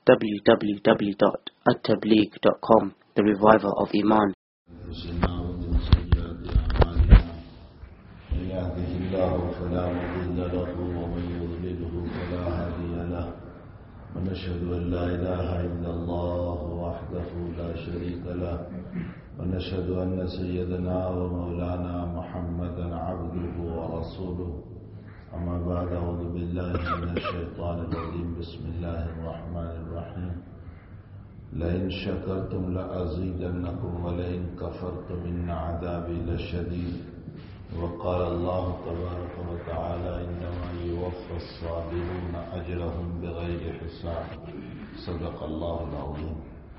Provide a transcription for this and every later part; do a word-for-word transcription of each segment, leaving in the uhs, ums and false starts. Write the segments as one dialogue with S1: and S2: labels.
S1: w w w dot at tabligh dot com, the reviver of Iman.
S2: ونشهد أن لا إله إلا الله وحده لا شريك له ونشهد أن سيدنا ومولانا محمدا عبده ورسوله أما بعد أعوذ بالله من الشيطان الرجيم بسم الله الرحمن الرحيم لئن شكرتم لأزيدنكم ولئن كفرتم إن عذابي لشديد وقال الله تبارك وتعالى إنما يوفى الصابرون أجرهم بغير حساب صدق الله العظيم.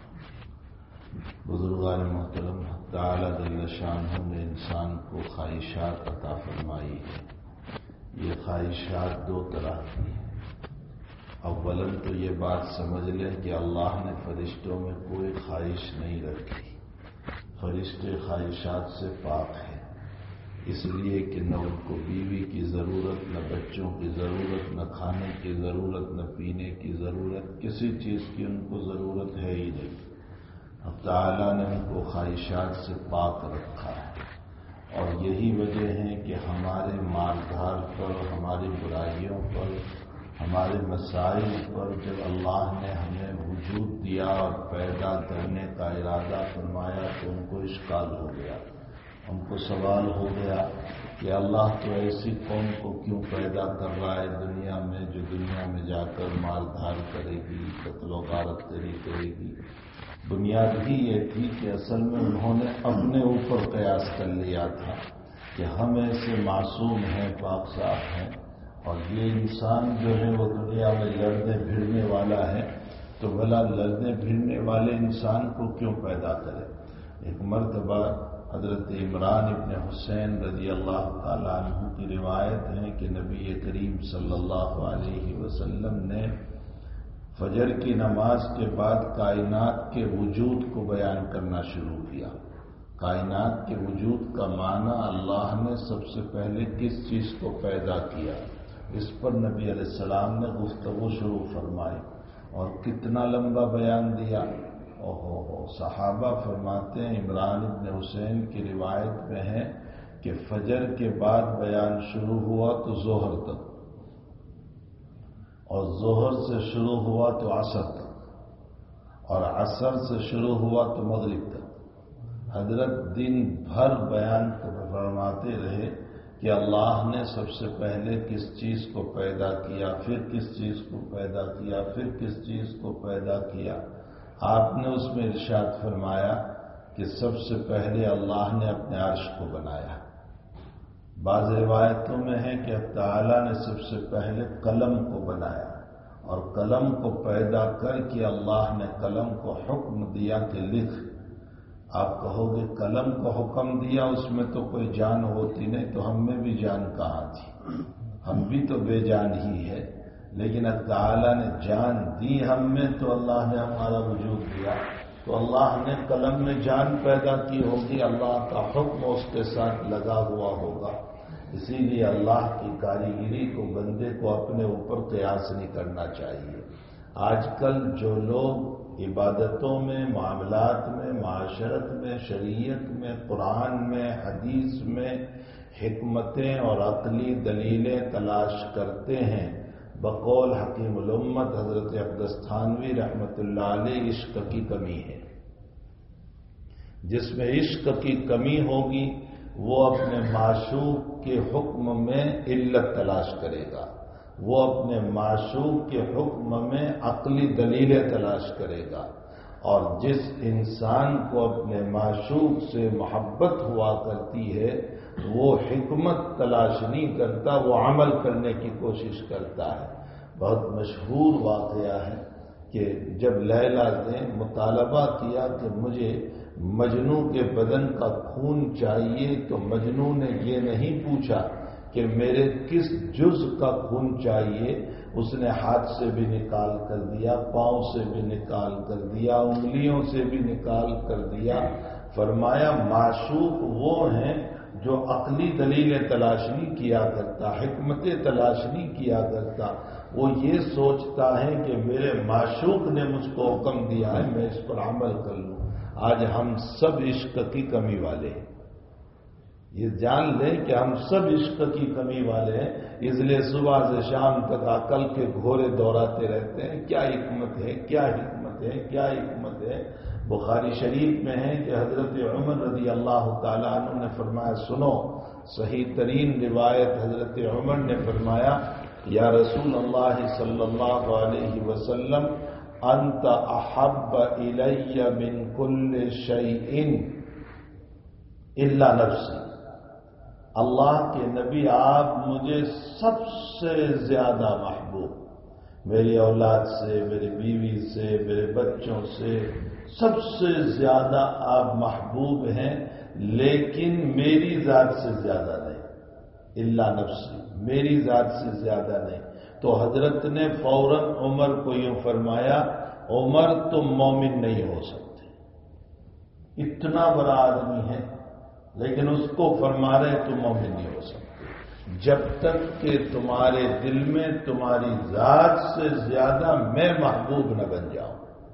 S2: بزرگان محترم، تعالی جل شانہ نے انسان کو خواہشات عطا فرمائی ہے. یہ خواہشات دو طرح کی ہیں. اولاً تو یہ بات سمجھ لیں کہ اللہ نے فرشتوں میں کوئی خواہش نہیں رکھی. فرشتے خواہشات سے پاک ہیں، اس لیے کہ نہ ان کو بیوی کی ضرورت، نہ بچوں کی ضرورت، نہ کھانے کی ضرورت، نہ پینے کی ضرورت، کسی چیز کی ان کو ضرورت ہے ہی نہیں. اب تعالیٰ نے ان کو خواہشات سے پاک رکھا ہے، اور یہی وجہ ہے کہ ہمارے مال دھار پر، ہماری برائیوں پر، ہمارے مسائل پر جب اللہ نے ہمیں وجود دیا اور پیدا کرنے کا ارادہ فرمایا تو ان کو اشکال ہو گیا. ان کو سوال ہو گیا کہ اللہ تو ایسی قوم کو کیوں پیدا کر رہا ہے دنیا میں جو دنیا میں جا کر مال دھار کرے گی، قتل و غارت کرے گی. بنیاد ہی یہ تھی کہ اصل میں انہوں نے اپنے اوپر قیاس کر لیا تھا کہ ہم ایسے معصوم ہیں، پاک صاف ہیں، اور یہ انسان جو ہے وہ دنیا میں لڑنے بھیڑنے والا ہے، تو بھلا لڑنے بھیڑنے والے انسان کو کیوں پیدا کرے. ایک مرتبہ حضرت عمران ابن حسین رضی اللہ تعالیٰ عنہ کی روایت ہے کہ نبی کریم صلی اللہ علیہ وسلم نے فجر کی نماز کے بعد کائنات کے وجود کو بیان کرنا شروع کیا. کائنات کے وجود کا معنی اللہ نے سب سے پہلے کس چیز کو پیدا کیا، اس پر نبی علیہ السلام نے گفتگو شروع فرمائی اور کتنا لمبا بیان دیا. اوہو ہو صحابہ فرماتے ہیں، عمران ابن حسین کی روایت میں ہے کہ فجر کے بعد بیان شروع ہوا تو ظہر تک، اور ظہر سے شروع ہوا تو عصر تک، اور عصر سے شروع ہوا تو مغرب تک. حضرت دن بھر بیان فرماتے رہے کہ اللہ نے سب سے پہلے کس چیز کو پیدا کیا، پھر کس چیز کو پیدا کیا، پھر کس چیز کو پیدا کیا. آپ نے اس میں ارشاد فرمایا کہ سب سے پہلے اللہ نے اپنے عرش کو بنایا. بعض روایتوں میں ہے کہ تعالیٰ نے سب سے پہلے قلم کو بنایا، اور قلم کو پیدا کر کے اللہ نے قلم کو حکم دیا کہ لکھ. آپ کہو گے قلم کو حکم دیا، اس میں تو کوئی جان ہوتی نہیں، تو ہم میں بھی جان کہاں تھی؟ ہم بھی تو بے جان ہی ہے. لیکن تعالیٰ نے جان دی ہم میں، تو اللہ نے ہمارا وجود دیا. تو اللہ نے قلم میں جان پیدا کی ہوگی، اللہ کا حکم اس کے ساتھ لگا ہوا ہوگا. اسی لیے اللہ کی کاریگری کو بندے کو اپنے اوپر قیاس نہیں کرنا چاہیے. آج کل جو لوگ عبادتوں میں، معاملات میں، معاشرت میں، شریعت میں، قرآن میں، حدیث میں حکمتیں اور عقلی دلیلیں تلاش کرتے ہیں، بقول حکیم الامت حضرت اقدس تھانوی رحمۃ اللہ علیہ، عشق کی کمی ہے. جس میں عشق کی کمی ہوگی وہ اپنے معشوق کے حکم میں علت تلاش کرے گا، وہ اپنے معشوق کے حکم میں عقلی دلیلیں تلاش کرے گا. اور جس انسان کو اپنے معشوق سے محبت ہوا کرتی ہے وہ حکمت تلاش نہیں کرتا، وہ عمل کرنے کی کوشش کرتا ہے. بہت مشہور واقعہ ہے کہ جب لیلا نے مطالبہ کیا کہ مجھے مجنوں کے بدن کا خون چاہیے، تو مجنوں نے یہ نہیں پوچھا کہ میرے کس جز کا خون چاہیے، اس نے ہاتھ سے بھی نکال کر دیا، پاؤں سے بھی نکال کر دیا، انگلیوں سے بھی نکال کر دیا. فرمایا معشوق وہ ہیں جو عقلی دلیلیں تلاش نہیں کیا کرتا، حکمتیں تلاش نہیں کیا کرتا، وہ یہ سوچتا ہے کہ میرے معشوق نے مجھ کو حکم دیا ہے میں اس پر عمل کر لوں۔ آج ہم سب عشق کی کمی والے ہیں، یہ جان لیں کہ ہم سب عشق کی کمی والے ہیں، اس لیے صبح سے شام تک عقل کے گھوڑے دوڑاتے رہتے ہیں۔ کیا حکمت ہے، کیا حکمت ہے، کیا حکمت ہے۔ بخاری شریف میں ہے کہ حضرت عمر رضی اللہ تعالیٰ عنہ نے فرمایا، سنو، صحیح ترین روایت، حضرت عمر نے فرمایا، یا رسول اللہ صلی اللہ علیہ وسلم، انت احب الی من کل شیء الا نفسی۔ اللہ کے نبی، آپ مجھے سب سے زیادہ محبوب، میری اولاد سے، میری بیوی سے، میرے بچوں سے سب سے زیادہ آپ محبوب ہیں، لیکن میری ذات سے زیادہ نہیں، الا نفسی، میری ذات سے زیادہ نہیں۔ تو حضرت نے فوراً عمر کو یوں فرمایا، عمر تم مومن نہیں ہو سکتے۔ اتنا بڑا آدمی ہے لیکن اس کو فرما رہے تم مومن نہیں ہو سکتے جب تک کہ تمہارے دل میں تمہاری ذات سے زیادہ میں محبوب نہ بن جاؤں۔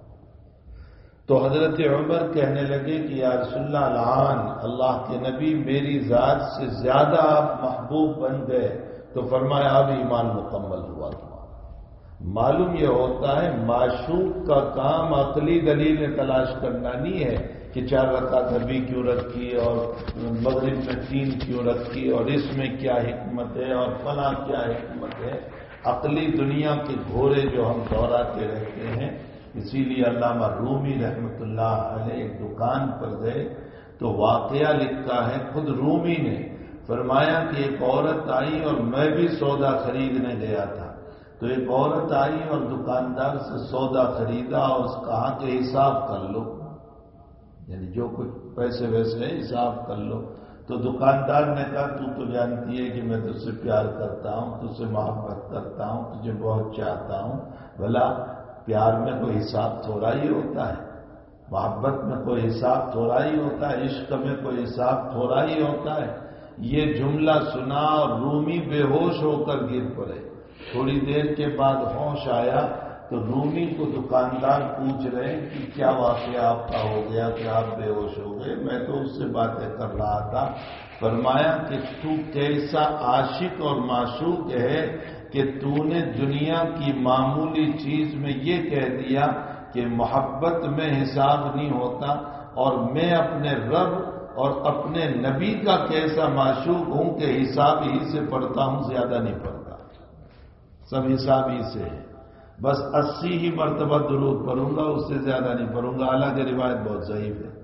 S2: تو حضرت عمر کہنے لگے کہ یا رسول اللہ الآن اللہ کے نبی میری ذات سے زیادہ آپ محبوب بن گئے، تو فرمایا اب ایمان مکمل ہوا تمہارا۔ معلوم یہ ہوتا ہے معشوق کا کام عقلی دلیل تلاش کرنا نہیں ہے کہ چار رکعت ابھی کیوں رکھی اور مغرب میں تین کیوں رکھی اور اس میں کیا حکمت ہے اور فلاں کیا حکمت ہے۔ عقلی دنیا کے گھوڑے جو ہم دوڑاتے رہتے ہیں۔ اسی لیے علامہ رومی رحمۃ اللہ علیہ ایک دکان پر گئے تو واقعہ لکھا ہے، خود رومی نے فرمایا کہ ایک عورت آئی اور میں بھی سودا خریدنے گیا تھا، تو ایک عورت آئی اور دکاندار سے سودا خریدا اور اس کہا کہ حساب کر لو، یعنی جو کچھ پیسے ویسے ہیں حساب کر لو۔ تو دکاندار نے کہا تو تو جانتی ہے کہ میں تجھ سے پیار کرتا ہوں، تجھ سے محبت کرتا ہوں، تجھے بہت چاہتا ہوں، بھلا پیار میں کوئی حساب تھوڑا ہی ہوتا ہے، محبت میں کوئی حساب تھوڑا ہی ہوتا ہے، عشق میں کوئی حساب تھوڑا ہی ہوتا ہے۔ یہ جملہ سنا اور رومی بے ہوش ہو کر گر پڑے۔ تھوڑی دیر کے بعد ہوش آیا تو رومی کو دکاندار پوچھ رہے کہ کیا واقعہ آپ کا ہو گیا کہ آپ بے ہوش ہو گئے؟ میں تو اس سے باتیں کر رہا تھا۔ فرمایا کہ تو کیسا عاشق اور معشوق ہے کہ تو نے دنیا کی معمولی چیز میں یہ کہہ دیا کہ محبت میں حساب نہیں ہوتا، اور میں اپنے رب اور اپنے نبی کا کیسا معشوق ہوں کہ حساب ہی سے پڑھتا ہوں، زیادہ نہیں پڑھتا، سب حساب ہی سے ہے، بس اسی ہی مرتبہ درود پڑھوں گا، اس سے زیادہ نہیں پڑھوں گا۔ حالانکہ روایت بہت ضعیف ہے،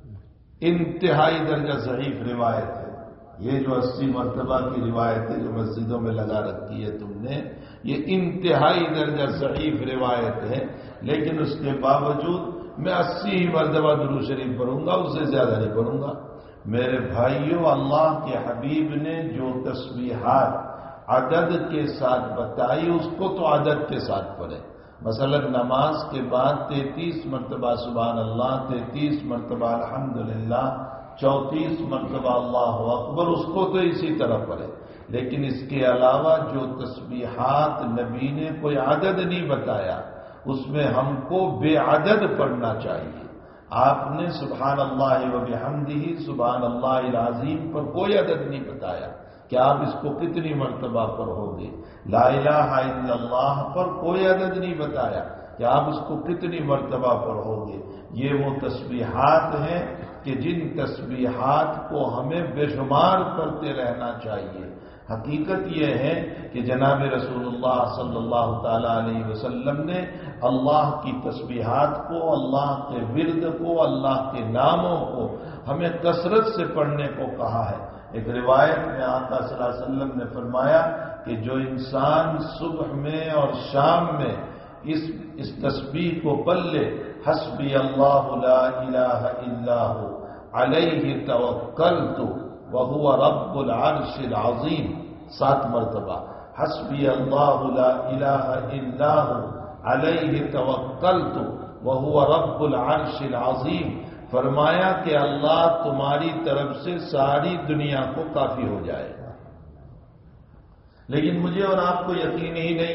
S2: انتہائی درجہ ضعیف روایت ہے۔ یہ جو اسی مرتبہ کی روایت ہے جو مسجدوں میں لگا رکھی ہے تم نے، یہ انتہائی درجہ ضعیف روایت ہے، لیکن اس کے باوجود میں اسی ہی مرتبہ درود شریف پڑھوں گا، اس سے زیادہ نہیں پڑھوں گا۔ میرے بھائیوں، اللہ کے حبیب نے جو تسبیحات عدد کے ساتھ بتائی اس کو تو عدد کے ساتھ پڑھیں۔ مثلا نماز کے بعد تینتیس مرتبہ سبحان اللہ، تینتیس مرتبہ الحمدللہ، چونتیس مرتبہ اللہ اکبر، اس کو تو اسی طرح پڑھے۔ لیکن اس کے علاوہ جو تسبیحات نبی نے کوئی عدد نہیں بتایا، اس میں ہم کو بے عدد پڑھنا چاہیے۔ آپ نے سبحان اللہ و بحمدہ سبحان اللہ العظیم پر کوئی عدد نہیں بتایا کہ آپ اس کو کتنی مرتبہ پڑھو گے۔ لا الہ الا اللہ پر کوئی عدد نہیں بتایا کہ آپ اس کو کتنی مرتبہ پڑھو گے۔ یہ وہ تسبیحات ہیں کہ جن تسبیحات کو ہمیں بے شمار کرتے رہنا چاہیے۔ حقیقت یہ ہے کہ جناب رسول اللہ صلی اللہ تعالی علیہ وسلم نے اللہ کی تسبیحات کو، اللہ کے ورد کو، اللہ کے ناموں کو ہمیں کثرت سے پڑھنے کو کہا ہے۔ ایک روایت میں آقا صلی اللہ علیہ وسلم نے فرمایا کہ جو انسان صبح میں اور شام میں اس اس تسبیح کو پڑھ لے، حسبی اللہ لا الہ الا ہو علیہ توکلت وہو رب العرش العظیم، سات مرتبہ حسبی اللہ لا الہ الا ہو علیہ توکلت وہو رب العرش العظیم، فرمایا کہ اللہ تمہاری طرف سے ساری دنیا کو کافی ہو جائے گا۔ لیکن مجھے اور آپ کو یقین ہی نہیں ہے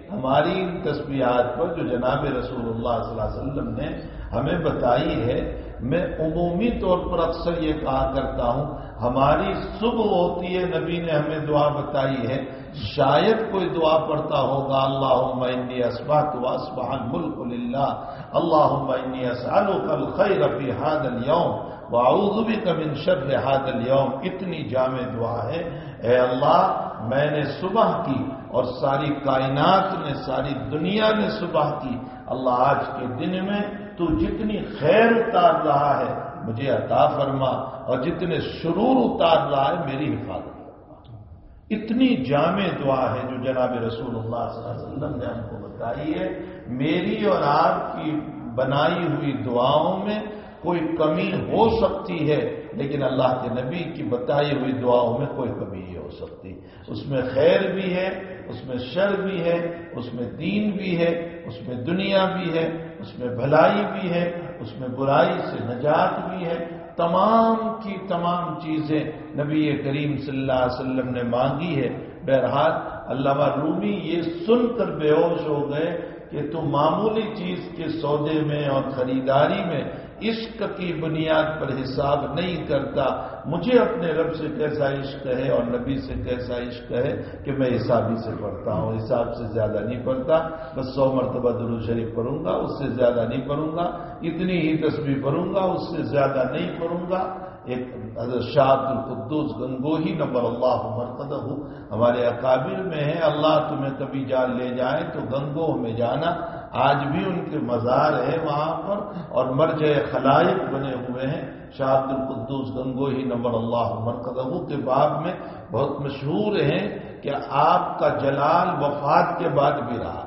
S2: ہماری ان تسبیحات پر جو جناب رسول اللہ صلی اللہ علیہ وسلم نے ہمیں بتائی ہے، میں عمومی طور پر اکثر یہ کہا کرتا ہوں، ہماری صبح ہوتی ہے، نبی نے ہمیں دعا بتائی ہے، شاید کوئی دعا پڑھتا ہوگا، اللہم انی اصبحت واصبح الملک للہ، اللہم انی اسألک الخیر فی ھذا اليوم واعوذ بک من شر ھذا اليوم، اتنی جامع دعا ہے۔ اے اللہ، میں نے صبح کی اور ساری کائنات نے، ساری دنیا نے صبح کی، اللہ آج کے دن میں تو جتنی خیر اتار رہا ہے مجھے عطا فرما، اور جتنے شرور اتار رہا ہے میری حفاظت فرما۔ اتنی جامع دعا ہے جو جناب رسول اللہ صلی اللہ علیہ وسلم نے ہم کو بتائی ہے۔ میری اور آپ کی بنائی ہوئی دعاؤں میں کوئی کمی ہو سکتی ہے، لیکن اللہ کے نبی کی بتائی ہوئی دعاؤں میں کوئی کمی نہیں ہو سکتی۔ اس میں خیر بھی ہے، اس میں شر بھی ہے، اس میں دین بھی ہے، اس میں دنیا بھی ہے، اس میں بھلائی بھی ہے، اس میں برائی سے نجات بھی ہے۔ تمام کی تمام چیزیں نبی کریم صلی اللہ علیہ وسلم نے مانگی ہے۔ بہرحال علامہ رومی یہ سن کر بے ہوش ہو گئے کہ تو معمولی چیز کے سودے میں اور خریداری میں عشق کی بنیاد پر حساب نہیں کرتا، مجھے اپنے رب سے کیسا عشق ہے اور نبی سے کیسا عشق ہے کہ میں حسابی سے پڑھتا ہوں، حساب سے زیادہ نہیں پڑھتا، بس سو مرتبہ درود شریف پڑھوں گا، اس سے زیادہ نہیں پڑھوں گا، اتنی ہی تسبیح پڑھوں گا، اس سے زیادہ نہیں پڑھوں گا۔ ایک حضرت شاہ عبد القدوس گنگوہی نبر اللہ مرقدہ ہمارے اکابر میں ہے، اللہ تمہیں کبھی جان لے جائے تو گنگوہ میں جانا، آج بھی ان کے مزار ہے وہاں پر اور مرجع خلائق بنے ہوئے ہیں۔ شاہ عبد القدوس گنگوہی نبر اللہ مرقدہ کے باب میں بہت مشہور ہیں کہ آپ کا جلال وفات کے بعد بھی رہا۔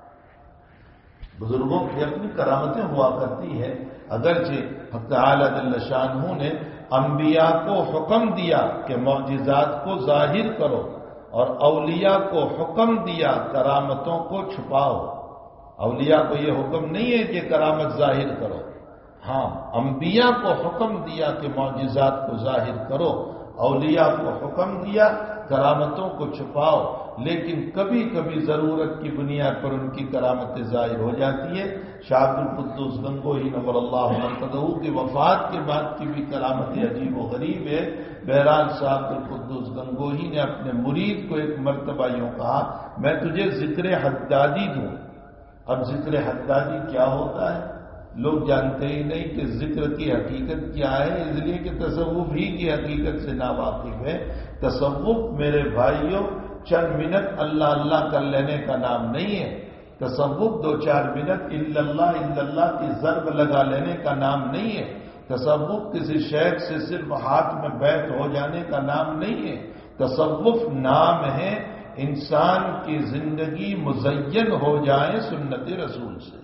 S2: بزرگوں کی اپنی کرامتیں ہوا کرتی ہے، اگرچہ حق تعالی جل شانہ نے انبیاء کو حکم دیا کہ معجزات کو ظاہر کرو، اور اولیاء کو حکم دیا کرامتوں کو چھپاؤ۔ اولیاء کو یہ حکم نہیں ہے کہ کرامت ظاہر کرو، ہاں انبیاء کو حکم دیا کہ معجزات کو ظاہر کرو، اولیاء کو حکم دیا کرامتوں کو چھپاؤ، لیکن کبھی کبھی ضرورت کی بنیاد پر ان کی کرامتیں ظاہر ہو جاتی ہے۔ شاہ عبد القدوس گنگوہی نور اللہ مرقدہ کی وفات کے بعد کی بھی کرامتیں عجیب و غریب ہے۔ بہرحال شاہ عبد القدوس گنگوہی نے اپنے مرید کو ایک مرتبہ یوں کہا، میں تجھے ذکر حدادی دوں۔ اب ذکر حدادی کیا ہوتا ہے لوگ جانتے ہی نہیں کہ ذکر کی حقیقت کیا ہے، اس لیے کہ تصوف ہی کی حقیقت سے ناواقف ہے۔ تصوف میرے بھائیوں چند منٹ اللہ اللہ کر لینے کا نام نہیں ہے، تصوف دو چار منٹ الا اللہ الا اللہ کی ضرب لگا لینے کا نام نہیں ہے، تصوف کسی شیخ سے صرف ہاتھ میں بیعت ہو جانے کا نام نہیں ہے، تصوف نام ہے انسان کی زندگی مزین ہو جائے سنت رسول سے۔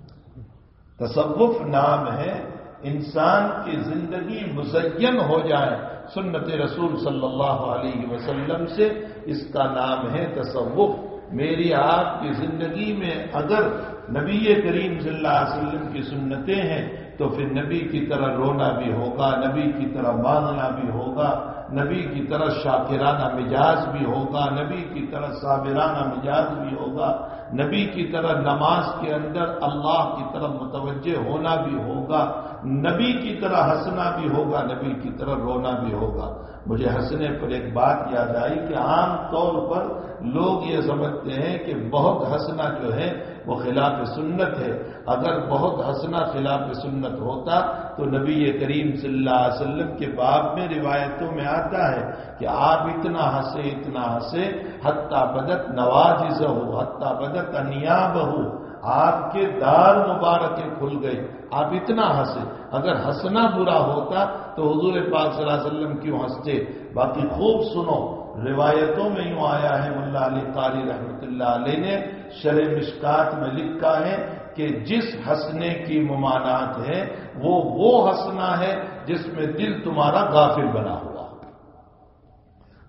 S2: تصوف نام ہے انسان کی زندگی مزین ہو جائے سنت رسول صلی اللہ علیہ وسلم سے، اس کا نام ہے تصوف۔ میری آپ کی زندگی میں اگر نبی کریم صلی اللہ علیہ وسلم کی سنتیں ہیں تو پھر نبی کی طرح رونا بھی ہوگا، نبی کی طرح مانگنا بھی ہوگا، نبی کی طرح شاکرانہ مزاج بھی ہوگا، نبی کی طرح صابرانہ مزاج بھی ہوگا، نبی کی طرح نماز کے اندر اللہ کی طرف متوجہ ہونا بھی ہوگا، نبی کی طرح ہنسنا بھی ہوگا، نبی کی طرح رونا بھی ہوگا۔ مجھے ہنسنے پر ایک بات یاد آئی کہ عام طور پر لوگ یہ سمجھتے ہیں کہ بہت ہنسنا جو ہے وہ خلاف سنت ہے۔ اگر بہت ہنسنا خلاف سنت ہوتا تو نبی کریم صلی اللہ علیہ وسلم کے باب میں روایتوں میں آتا ہے کہ آپ اتنا ہنسے اتنا ہنسے حتیٰ بدت نواجزہ ہو، حتیٰ بدت انیابہ ہو، آپ کے دار مبارکیں کھل گئے، آپ اتنا ہنسے۔ اگر ہنسنا برا ہوتا تو حضور پاک صلی اللہ علیہ وسلم کیوں ہنستے؟ باقی خوب سنو، روایتوں میں یوں آیا ہے، ملا علی قاری رحمۃ اللہ علیہ نے شرح مشکات میں لکھا ہے کہ جس ہنسنے کی ممانعت ہے وہ وہ ہنسنا ہے جس میں دل تمہارا غافل بنا ہوا۔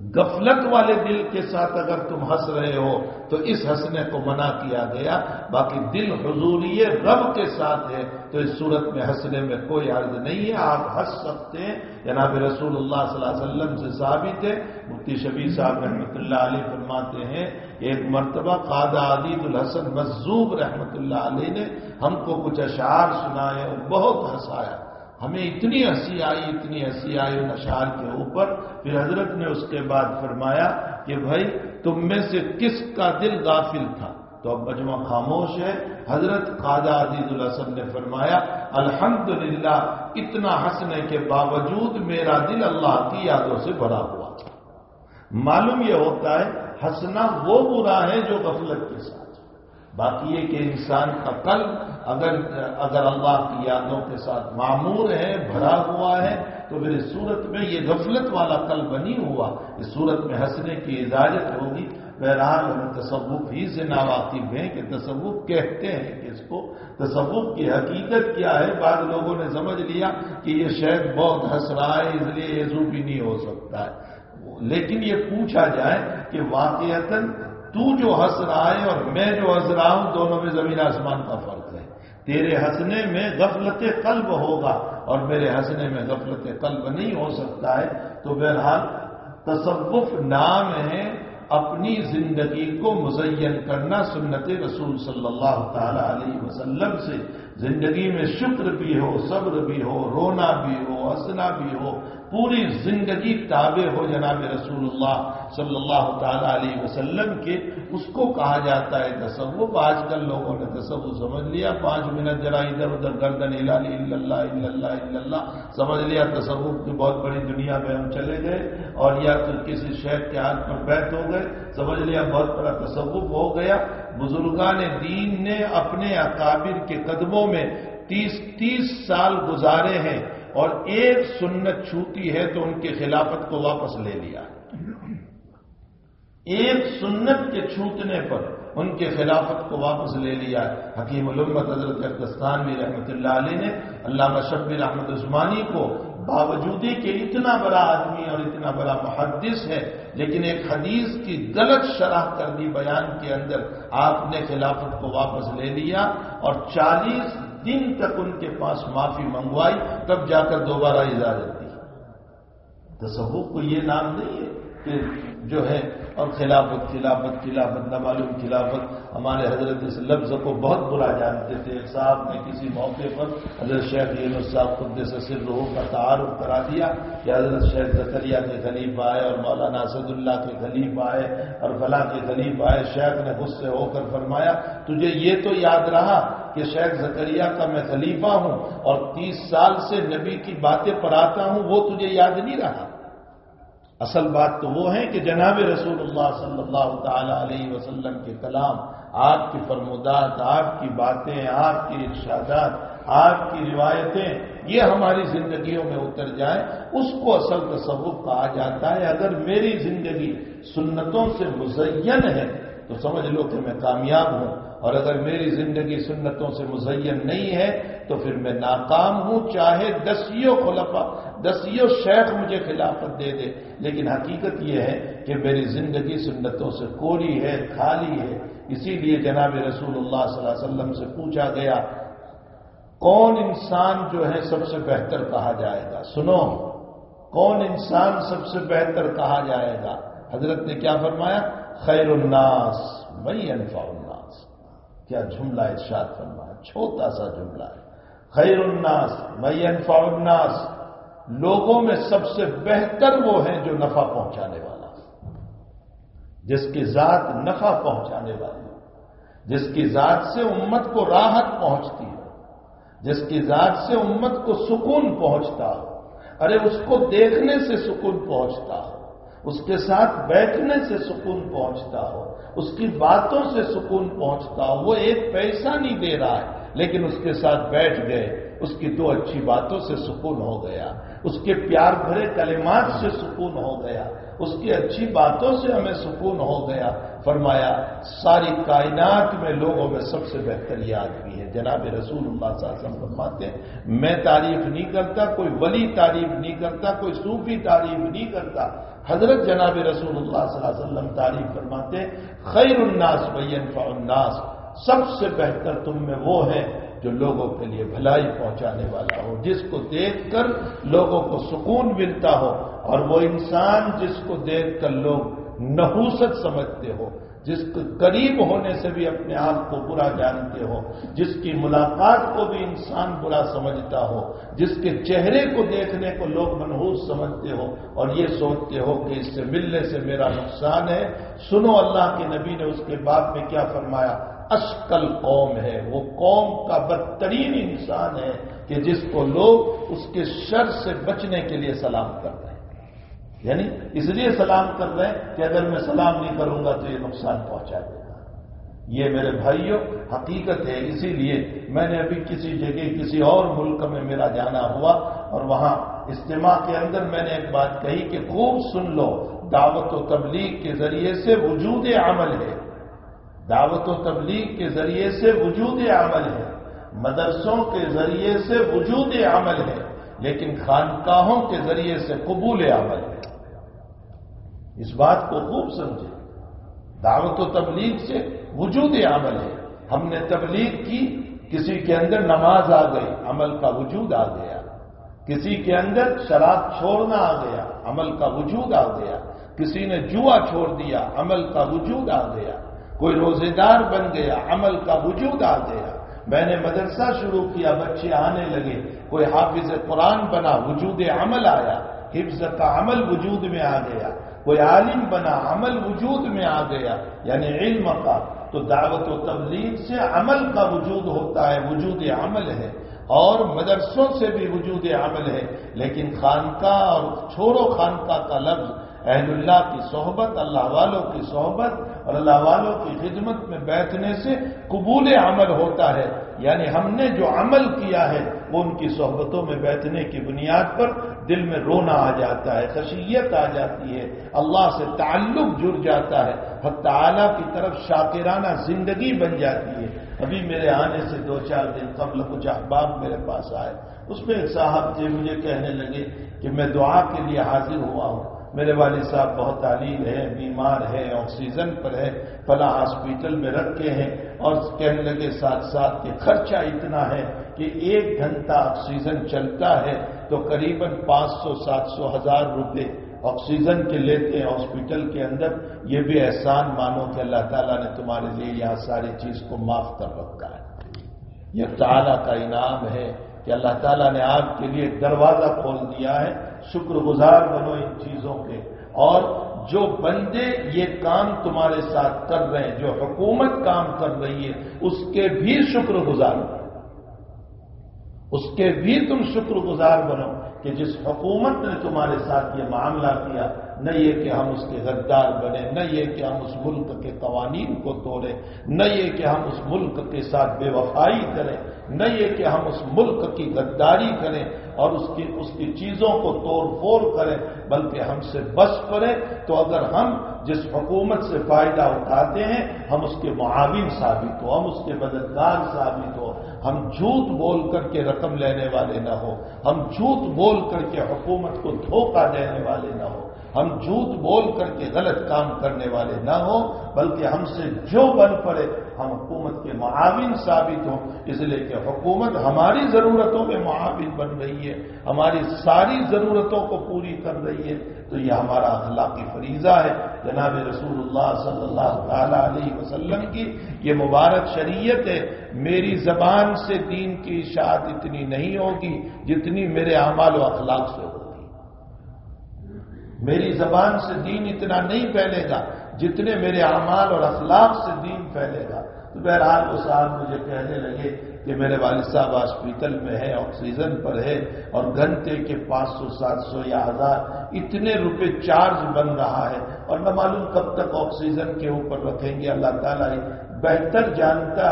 S2: غفلت والے دل کے ساتھ اگر تم ہنس رہے ہو تو اس ہنسنے کو منع کیا گیا، باقی دل حضوری رب کے ساتھ ہے تو اس صورت میں ہنسنے میں کوئی حرج نہیں ہے، آپ ہنس سکتے ہیں۔ جناب رسول اللہ صلی اللہ علیہ وسلم سے ثابت ہے، مفتی شبیر صاحب رحمۃ اللہ علیہ فرماتے ہیں ایک مرتبہ قادہ عدید الحسن مذوب رحمۃ اللہ علیہ نے ہم کو کچھ اشعار سنائے اور بہت ہنسایا، ہمیں اتنی ہنسی آئی اتنی ہنسی آئی ان اشعار کے اوپر۔ پھر حضرت نے اس کے بعد فرمایا کہ بھائی تم میں سے کس کا دل غافل تھا؟ تو اب مجمع خاموش ہے۔ حضرت قادہ عدید الحسن نے فرمایا الحمدللہ اتنا ہنسنے کے باوجود میرا دل اللہ کی یادوں سے بھرا ہوا تھا۔ معلوم یہ ہوتا ہے ہنسنا وہ برا ہے جو غفلت کے ساتھ، باقی یہ کہ انسان کا قلب اگر اگر اللہ کی یادوں کے ساتھ معمور ہے، بھرا ہوا ہے، تو پھر اس صورت میں یہ غفلت والا قلب نہیں ہوا، اس صورت میں ہنسنے کی اجازت ہوگی۔ بہرحال ہم تصوف ہی سے ناواقف ہیں کہ تصوف کہتے ہیں کہ اس کو تصوف کی حقیقت کیا ہے۔ بعض لوگوں نے سمجھ لیا کہ یہ شیخ بہت ہنس رہا ہے اس لیے یہ صوفی نہیں ہو سکتا ہے، لیکن یہ پوچھا جائے کہ واقعتاً تو جو ہنس رہا ہے اور میں جو ہنس رہا ہوں دونوں میں زمین آسمان کا فرق ہے۔ تیرے ہنسنے میں غفلت قلب ہوگا اور میرے ہنسنے میں غفلت قلب نہیں ہو سکتا ہے۔ تو بہرحال تصوف نام ہے اپنی زندگی کو مزین کرنا سنت رسول صلی اللہ تعالی علیہ وسلم سے، زندگی میں شکر بھی ہو، صبر بھی ہو، رونا بھی ہو، ہنسنا بھی ہو، پوری زندگی تابع ہو جناب رسول اللہ صلی اللہ تعالی علیہ وسلم کے، اس کو کہا جاتا ہے تصوف۔ آج کل لوگوں نے تصوف سمجھ لیا، پانچ منٹ ذرا ادھر ادھر گردن ہلا لی، الا اللہ الا اللہ الا اللہ، سمجھ لیا تصوف کی بہت بڑی دنیا میں ہم چلے گئے، اور یا تو کسی شیخ کے ہاتھ پر بیعت ہو گئے، سمجھ لیا بہت بڑا تصوف ہو گیا۔ بزرگان دین نے اپنے اکابر کے قدموں میں تیس تیس سال گزارے ہیں اور ایک سنت چھوٹی ہے تو ان کی خلافت کو واپس لے لیا، ایک سنت کے چھوٹنے پر ان کے خلافت کو واپس لے لیا۔ حکیم الامت حضرت اقدستانوی رحمۃ اللہ علیہ نے علامہ شبیر احمد عثمانی کو باوجود کہ اتنا بڑا آدمی اور اتنا بڑا محدث ہے لیکن ایک حدیث کی غلط شرح کر دی بیان کے اندر، آپ نے خلافت کو واپس لے لیا اور چالیس دن تک ان کے پاس معافی منگوائی، تب جا کر دوبارہ اجازت دی۔ تصوف کو یہ نام نہیں ہے کہ جو ہے اور خلافت خلافت خلافت نہ معلوم خلافت، ہمارے حضرت اس لفظ کو بہت برا جانتے تھے۔ ایک صاحب نے کسی موقع پر حضرت شیخ یونس صاحب قدس سرہ کا تعارف کرا دیا کہ حضرت شیخ زکریا کے خلیفہ آئے اور مولانا اسد اللہ کے خلیفہ آئے اور فلاں کے خلیفہ آئے۔ شیخ نے غصے ہو کر فرمایا تجھے یہ تو یاد رہا کہ شیخ زکریا کا میں خلیفہ ہوں اور تیس سال سے نبی کی باتیں پڑھاتا ہوں، وہ تجھے یاد نہیں رہا؟ اصل بات تو وہ ہے کہ جناب رسول اللہ صلی اللہ تعالی علیہ وسلم کے کلام، آپ کی فرمودات، آپ کی باتیں، آپ کی ارشادات، آپ کی روایتیں یہ ہماری زندگیوں میں اتر جائیں، اس کو اصل تصوف کہا جاتا ہے۔ اگر میری زندگی سنتوں سے مزین ہے تو سمجھ لو کہ میں کامیاب ہوں، اور اگر میری زندگی سنتوں سے مزین نہیں ہے تو پھر میں ناکام ہوں، چاہے دسیوں خلفاء دسیوں شیخ مجھے خلافت دے دے، لیکن حقیقت یہ ہے کہ میری زندگی سنتوں سے کوری ہے، خالی ہے۔ اسی لیے جناب رسول اللہ صلی اللہ علیہ وسلم سے پوچھا گیا کون انسان جو ہے سب سے بہتر کہا جائے گا؟ سنو، کون انسان سب سے بہتر کہا جائے گا؟ حضرت نے کیا فرمایا؟ خیر الناس من ينفع الناس۔ کیا جملہ ارشاد فرمایا، چھوٹا سا جملہ ہے۔ خیر الناس من ينفع الناس، لوگوں میں سب سے بہتر وہ ہیں جو نفع پہنچانے والا، جس کی ذات نفع پہنچانے والی ہو، جس کی ذات سے امت کو راحت پہنچتی ہو، جس کی ذات سے امت کو سکون پہنچتا ہو۔ ارے اس کو دیکھنے سے سکون پہنچتا ہو، اس کے ساتھ بیٹھنے سے سکون پہنچتا ہو، اس کی باتوں سے سکون پہنچتا ہو۔ وہ ایک پیسہ نہیں دے رہا ہے لیکن اس کے ساتھ بیٹھ گئے، اس کی دو اچھی باتوں سے سکون ہو گیا، اس کے پیار بھرے کلمات سے سکون ہو گیا، اس کی اچھی باتوں سے ہمیں سکون ہو گیا. فرمایا ساری کائنات میں لوگوں میں سب سے بہتر یہ آدمی ہے. جناب رسول اللہ صلی اللہ علیہ وسلم فرماتے ہیں میں تعریف نہیں کرتا، کوئی ولی تعریف نہیں کرتا، کوئی صوفی تعریف نہیں کرتا. حضرت جناب رسول اللہ صلی اللہ علیہ وسلم تعریف فرماتے ہیں خیر الناس وینفع الناس، سب سے بہتر تم میں وہ ہے جو لوگوں کے لیے بھلائی پہنچانے والا ہو، جس کو دیکھ کر لوگوں کو سکون ملتا ہو، اور وہ انسان جس کو دیکھ کر لوگ نحوست سمجھتے ہو، جس کے قریب ہونے سے بھی اپنے آپ کو برا جانتے ہو، جس کی ملاقات کو بھی انسان برا سمجھتا ہو، جس کے چہرے کو دیکھنے کو لوگ منحوس سمجھتے ہو اور یہ سوچتے ہو کہ اس سے ملنے سے میرا نقصان ہے. سنو اللہ کے نبی نے اس کے باب میں کیا فرمایا، اشکل قوم ہے، وہ قوم کا بدترین انسان ہے کہ جس کو لوگ اس کے شر سے بچنے کے لیے سلام کر رہے ہیں. یعنی اس لیے سلام کر رہے ہیں کہ اگر میں سلام نہیں کروں گا تو یہ نقصان پہنچا دے گا. یہ میرے بھائیوں حقیقت ہے. اسی لیے میں نے ابھی کسی جگہ کسی اور ملک میں میرا جانا ہوا اور وہاں اجتماع کے اندر میں نے ایک بات کہی کہ خوب سن لو، دعوت و تبلیغ کے ذریعے سے وجود عمل ہے، دعوت و تبلیغ کے ذریعے سے وجود عمل ہے، مدرسوں کے ذریعے سے وجود عمل ہے، لیکن خانقاہوں کے ذریعے سے قبول عمل ہے. اس بات کو خوب سمجھے. دعوت و تبلیغ سے وجود عمل ہے. ہم نے تبلیغ کی، کسی کے اندر نماز آ گئی، عمل کا وجود آ گیا. کسی کے اندر شراب چھوڑنا آ گیا، عمل کا وجود آ گیا. کسی نے جوا چھوڑ دیا، عمل کا وجود آ گیا. کوئی روزے دار بن گیا، عمل کا وجود آ گیا. میں نے مدرسہ شروع کیا، بچے آنے لگے. کوئی حافظ قرآن بنا، وجود عمل آیا، حفظ کا عمل وجود میں آ گیا. کوئی عالم بنا، عمل وجود میں آ گیا، یعنی علم کا. تو دعوت و تبلیغ سے عمل کا وجود ہوتا ہے، وجود عمل ہے. اور مدرسوں سے بھی وجود عمل ہے. لیکن خانقاہ اور چھوڑو خانقاہ کا لفظ، اہل اللہ کی صحبت، اللہ والوں کی صحبت اور اللہ والوں کی خدمت میں بیٹھنے سے قبول عمل ہوتا ہے. یعنی ہم نے جو عمل کیا ہے وہ ان کی صحبتوں میں بیٹھنے کی بنیاد پر دل میں رونا آ جاتا ہے، خشیت آ جاتی ہے، اللہ سے تعلق جڑ جاتا ہے، حق تعالیٰ کی طرف شاکرانہ زندگی بن جاتی ہے. ابھی میرے آنے سے دو چار دن قبل کچھ احباب میرے پاس آئے. اس میں ایک صاحب تھے، مجھے کہنے لگے کہ میں دعا کے لیے حاضر ہوا ہوں، میرے والد صاحب بہت علیل ہیں، بیمار ہیں، آکسیجن پر ہے، فلاں ہاسپٹل میں رکھے ہیں. اور کہنے لگے ساتھ ساتھ کہ خرچہ اتنا ہے کہ ایک گھنٹہ آکسیجن چلتا ہے تو قریباً پانچ سو سات سو ہزار روپے آکسیجن کے لیتے ہیں ہاسپٹل کے اندر. یہ بھی احسان مانو کہ اللہ تعالیٰ نے تمہارے لیے یہاں ساری چیز کو معاف کر رکھا ہے. یہ تعالیٰ کا انعام ہے کہ اللہ تعالیٰ نے آپ کے لیے دروازہ کھول دیا ہے. شکر گزار بنو ان چیزوں کے. اور جو بندے یہ کام تمہارے ساتھ کر رہے ہیں، جو حکومت کام کر رہی ہے، اس کے بھی شکر گزار بنو، اس کے بھی تم شکر گزار بنو کہ جس حکومت نے تمہارے ساتھ یہ معاملہ کیا. نہ یہ کہ ہم اس کے غدار بنے، نہ یہ کہ ہم اس ملک کے قوانین کو توڑیں، نہ یہ کہ ہم اس ملک کے ساتھ بے وفائی کریں، نہ یہ کہ ہم اس ملک کی غداری کریں اور اس کی اس کی چیزوں کو توڑ پھوڑ کریں، بلکہ ہم سے بس پڑے. تو اگر ہم جس حکومت سے فائدہ اٹھاتے ہیں ہم اس کے معاون ثابت ہو، ہم اس کے مددگار ثابت ہو. ہم جھوٹ بول کر کے رقم لینے والے نہ ہو، ہم جھوٹ بول کر کے حکومت کو دھوکہ دینے والے نہ ہو، ہم جھوٹ بول کر کے غلط کام کرنے والے نہ ہو، بلکہ ہم سے جو بن پڑے ہم حکومت کے معاون ثابت ہوں. اس لیے کہ حکومت ہماری ضرورتوں میں معاون بن رہی ہے، ہماری ساری ضرورتوں کو پوری کر رہی ہے. تو یہ ہمارا اخلاقی فریضہ ہے. جناب رسول اللہ صلی اللہ تعالی علیہ وسلم کی یہ مبارک شریعت ہے. میری زبان سے دین کی اشاعت اتنی نہیں ہوگی جتنی میرے اعمال و اخلاق سے ہوگی. میری زبان سے دین اتنا نہیں پھیلے گا جتنے میرے اعمال اور اخلاق سے دین پھیلے گا. تو بہرحال وہ صاحب مجھے کہنے لگے کہ میرے والد صاحب ہاسپٹل میں ہے، آکسیجن پر ہے اور گھنٹے کے پانچ سو سات سو یا ہزار اتنے روپے چارج بن رہا ہے اور نہ معلوم کب تک آکسیجن کے اوپر رکھیں گے. اللہ تعالیٰ بہتر جانتا ہے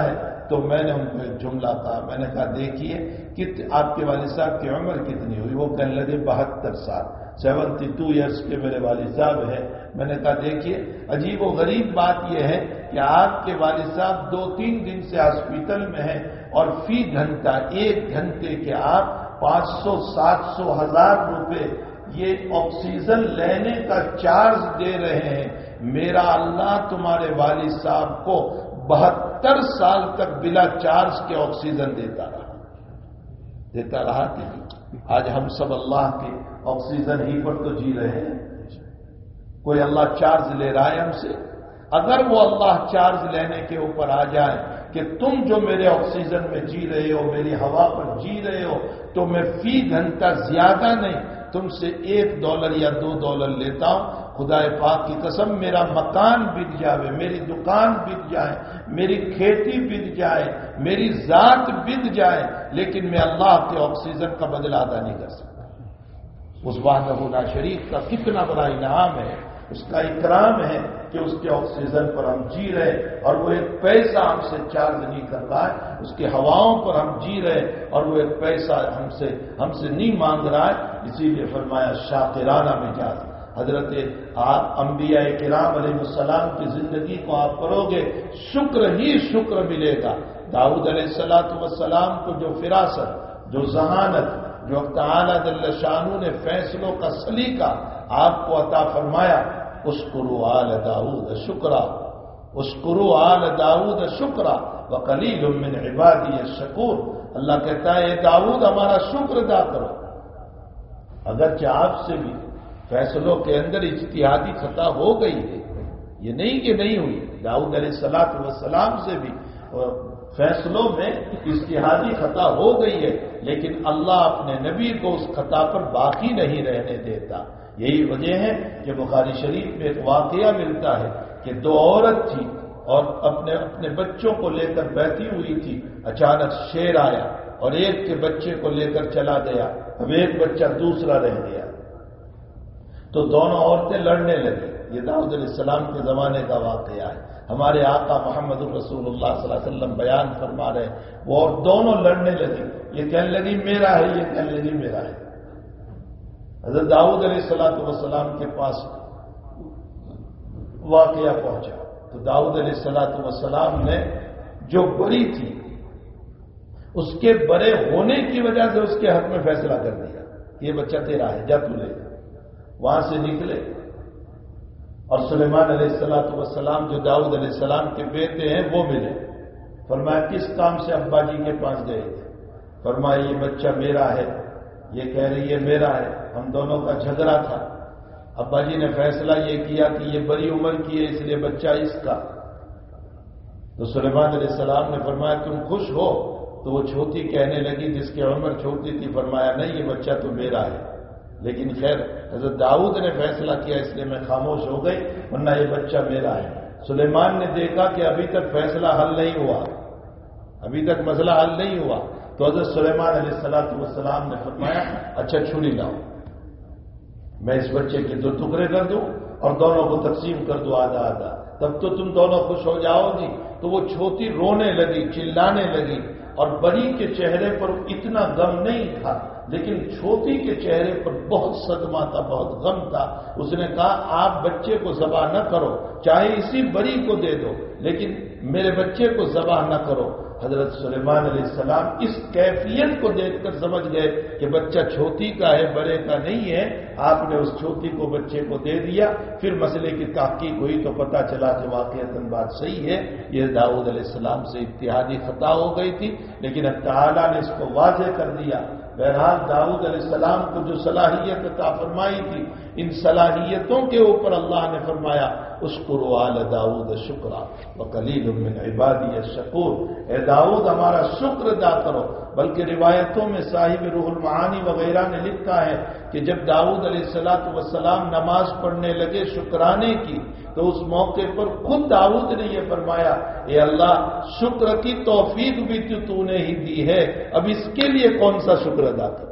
S2: تو میں نے ان کو ایک جملہ کہا، میں نے کہا دیکھیے کہ آپ کے والد صاحب کی عمر کتنی ہوئی؟ وہ کہنے لگے بہتر سال، سیونٹی ٹو ایئرس کے میرے والد صاحب ہیں۔ میں نے کہا دیکھیے عجیب و غریب بات یہ ہے کہ آپ کے والد صاحب دو تین دن سے ہاسپٹل میں ہیں اور فی گھنٹہ ایک گھنٹے کے آپ پانچ سو سات سو ہزار روپے یہ آکسیجن لینے کا چارج دے رہے ہیں۔ میرا اللہ تمہارے والد صاحب کو بہتر سال تک بلا چارج کے آکسیجن دیتا رہا دیتا رہا کہ آج ہم سب اللہ کے آکسیجن ہی پر تو جی رہے ہیں۔ کوئی اللہ چارج لے رہا ہے ہم سے؟ اگر وہ اللہ چارج لینے کے اوپر آ جائے کہ تم جو میرے آکسیجن میں جی رہے ہو، میری ہوا پر جی رہے ہو، تو میں فی گھنٹہ زیادہ نہیں تم سے ایک ڈالر یا دو ڈالر لیتا ہوں، خدا پاک کی قسم میرا مکان بک جائے، میری دکان بک جائے، میری کھیتی بک جائے، میری ذات بک جائے، لیکن میں اللہ کے آکسیجن کا بدلہ ادا نہیں کر سکتا۔ اس وحدہ لا شریک کا کتنا بڑا انعام ہے، اس کا اکرام ہے کہ اس کے آکسیجن پر ہم جی رہے اور وہ ایک پیسہ ہم سے چارج نہیں کر رہا ہے، اس کے ہواؤں پر ہم جی رہے اور وہ ایک پیسہ ہم سے ہم سے نہیں مانگ رہا ہے۔ اسی لیے فرمایا شاکرانہ مزاج۔ حضرت آپ انبیاء کرام علیہ السلام کی زندگی کو آپ کرو گے، شکر ہی شکر ملے گا۔ داؤد علیہ السلام والسلام کو جو فراست، جو ذہانت، جو تعالیٰ جل شانہ نے فیصلوں کا سلیقہ آپ کو عطا فرمایا، اشکروا آل داؤد شکرا، اشکروا آل داؤد شکرا وقلیل من عبادی الشکور۔ اللہ کہتا ہے اے داؤد ہمارا شکر ادا کرو۔ اگرچہ آپ سے بھی فیصلوں کے اندر اجتہادی خطا ہو گئی ہے، یہ نہیں کہ نہیں ہوئی، داؤد علیہ الصلوۃ والسلام سے بھی فیصلوں میں اجتہادی خطا ہو گئی ہے، لیکن اللہ اپنے نبی کو اس خطا پر باقی نہیں رہنے دیتا۔ یہی وجہ ہے کہ بخاری شریف میں ایک واقعہ ملتا ہے کہ دو عورت تھی اور اپنے اپنے بچوں کو لے کر بیٹھی ہوئی تھی، اچانک شیر آیا اور ایک کے بچے کو لے کر چلا گیا، اب ایک بچہ دوسرا رہ گیا، تو دونوں عورتیں لڑنے لگی۔ یہ داؤد علیہ السلام کے زمانے کا واقعہ ہے۔ ہمارے آقا محمد رسول اللہ صلی اللہ علیہ وسلم بیان فرما رہے ہیں، وہ اور دونوں لڑنے لگی، یہ کہنے لگی میرا ہے، یہ کہنے لگی میرا ہے۔ حضرت داؤد علیہ السلام والسلام کے پاس واقعہ پہنچا تو داؤد علیہ السلام والسلام نے جو بری تھی اس کے بڑے ہونے کی وجہ سے اس کے حق میں فیصلہ کر دیا، یہ بچہ تیرا ہے، جا تو لے۔ وہاں سے نکلے اور سلیمان علیہ السلام والسلام جو داؤد علیہ السلام کے بیٹے ہیں وہ ملے۔ فرمایا کس کام سے ابا جی کے پاس گئے تھے؟ فرمایا یہ بچہ میرا ہے، یہ کہہ رہی ہے میرا ہے، ہم دونوں کا جھگڑا تھا، ابا جی نے فیصلہ یہ کیا کہ یہ بڑی عمر کی ہے اس لیے بچہ اس کا۔ تو سلیمان علیہ السلام نے فرمایا تم خوش ہو؟ تو وہ چھوٹی کہنے لگی جس کی عمر چھوٹی تھی، فرمایا نہیں یہ بچہ تو میرا ہے، لیکن خیر حضرت داؤد نے فیصلہ کیا اس لیے میں خاموش ہو گئی، ورنہ یہ بچہ میرا ہے۔ سلیمان نے دیکھا کہ ابھی تک فیصلہ حل نہیں ہوا، ابھی تک مسئلہ حل نہیں ہوا، تو حضرت سلیمان علیہ السلام نے فرمایا اچھا چھری لاؤ، میں اس بچے کے دو ٹکڑے کر دوں اور دونوں کو تقسیم کر دوں آدھا آدھا، تب تو تم دونوں خوش ہو جاؤ گی۔ تو وہ چھوٹی رونے لگی، چلانے لگی، اور بڑی کے چہرے پر اتنا غم نہیں تھا، لیکن چھوٹی کے چہرے پر بہت صدمہ تھا، بہت غم تھا۔ اس نے کہا آپ بچے کو ذبح نہ کرو، چاہے اسی بڑی کو دے دو، لیکن میرے بچے کو ذبح نہ کرو۔ حضرت سلیمان علیہ السلام اس کیفیت کو دیکھ کر سمجھ گئے کہ بچہ چھوٹی کا ہے، بڑے کا نہیں ہے۔ آپ نے اس چھوٹی کو بچے کو دے دیا، پھر مسئلے کی تحقیق ہوئی تو پتہ چلا کہ واقعتاً بات صحیح ہے، یہ داؤد علیہ السلام سے اجتہادی خطا ہو گئی تھی، لیکن اب تعالیٰ نے اس کو واضح کر دیا۔ بہرحال داؤد علیہ السلام کو جو صلاحیت عطا فرمائی تھی، ان صلاحیتوں کے اوپر اللہ نے فرمایا اشکروا آل داؤد شکرا وقلیل من عبادی الشکور، اے داؤد ہمارا شکر ادا کرو۔ بلکہ روایتوں میں صاحب روح المعانی وغیرہ نے لکھا ہے کہ جب داؤد علیہ الصلوۃ والسلام نماز پڑھنے لگے شکرانے کی، تو اس موقع پر خود داؤد نے یہ فرمایا اے اللہ شکر کی توفیق بھی تو تو نے ہی دی ہے، اب اس کے لیے کون سا شکر ادا کرو؟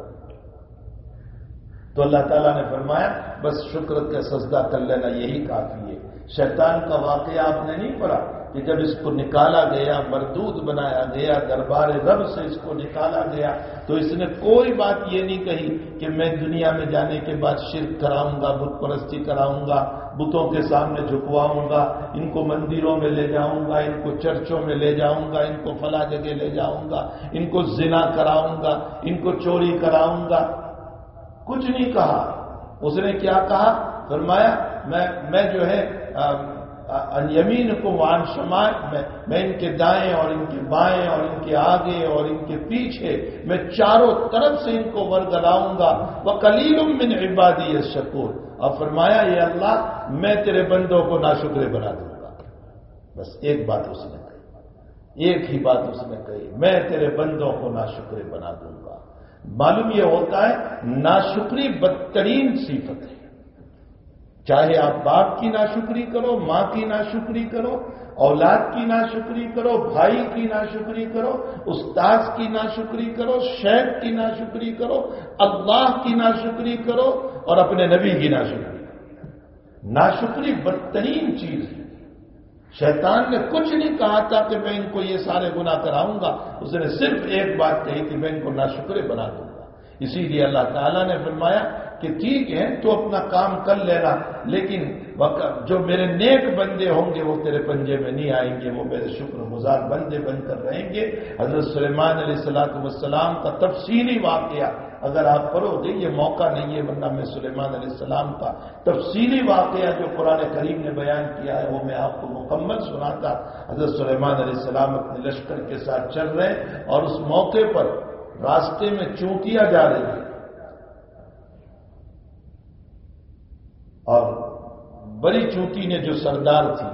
S2: تو اللہ تعالیٰ نے فرمایا بس شکر کا سجدہ کر لینا یہی کافی ہے۔ شیطان کا واقعہ آپ نے نہیں پڑھا، کہ جب اس کو نکالا گیا، مردود بنایا گیا، دربار رب سے اس کو نکالا گیا، تو اس نے کوئی بات یہ نہیں کہی کہ میں دنیا میں جانے کے بعد شرک کراؤں گا، بت پرستی کراؤں گا، بتوں کے سامنے جھکواؤں گا، ان کو مندروں میں لے جاؤں گا، ان کو چرچوں میں لے جاؤں گا، ان کو فلاں جگہ لے جاؤں گا، ان کو زنا کراؤں گا، ان کو چوری کراؤں گا، کچھ نہیں کہا۔ اس نے کیا کہا؟ فرمایا میں میں جو ہے ان یمین کو وان شمال، میں میں ان کے دائیں اور ان کے بائیں اور ان کے آگے اور ان کے پیچھے میں چاروں طرف سے ان کو ورگلاؤں گا۔ وَقَلِيلٌ مِّنْ عِبَادِيَ الشَّكُورُ، اور فرمایا یہ اللہ میں تیرے بندوں کو ناشکرے بنا دوں گا۔ بس ایک بات اس نے کہی، ایک ہی بات اس نے کہی، میں تیرے بندوں کو ناشکرے بنا دوں گا۔ معلوم یہ ہوتا ہے ناشکری بدترین صفت ہے، چاہے آپ باپ کی ناشکری کرو، ماں کی ناشکری کرو، اولاد کی ناشکری کرو، بھائی کی ناشکری کرو، استاد کی ناشکری کرو، شیخ کی ناشکری کرو، اللہ کی ناشکری کرو، اور اپنے نبی کی ناشکری کرو۔ ناشکری بدترین چیز ہے۔ شیطان نے کچھ نہیں کہا تھا کہ میں ان کو یہ سارے گناہ کراؤں گا، اس نے صرف ایک بات کہی کہ میں ان کو ناشکرے بنا دوں گا۔ اسی لیے اللہ تعالیٰ نے فرمایا کہ ٹھیک ہے تو اپنا کام کر لینا، لیکن جو میرے نیک بندے ہوں گے وہ تیرے پنجے میں نہیں آئیں گے، وہ میرے شکر گزار بندے بن کر رہیں گے۔ حضرت سلیمان علیہ الصلوۃ والسلام کا تفصیلی واقعہ اگر آپ پڑھو گے، یہ موقع نہیں ہے ورنہ میں سلیمان علیہ السلام کا تفصیلی واقعہ جو قرآن کریم نے بیان کیا ہے وہ میں آپ کو مکمل سناتا۔ حضرت سلیمان علیہ السلام اپنے لشکر کے ساتھ چل رہے اور اس موقع پر راستے میں چونٹیاں جا رہی ہیں، اور بڑی چونٹی نے جو سردار تھی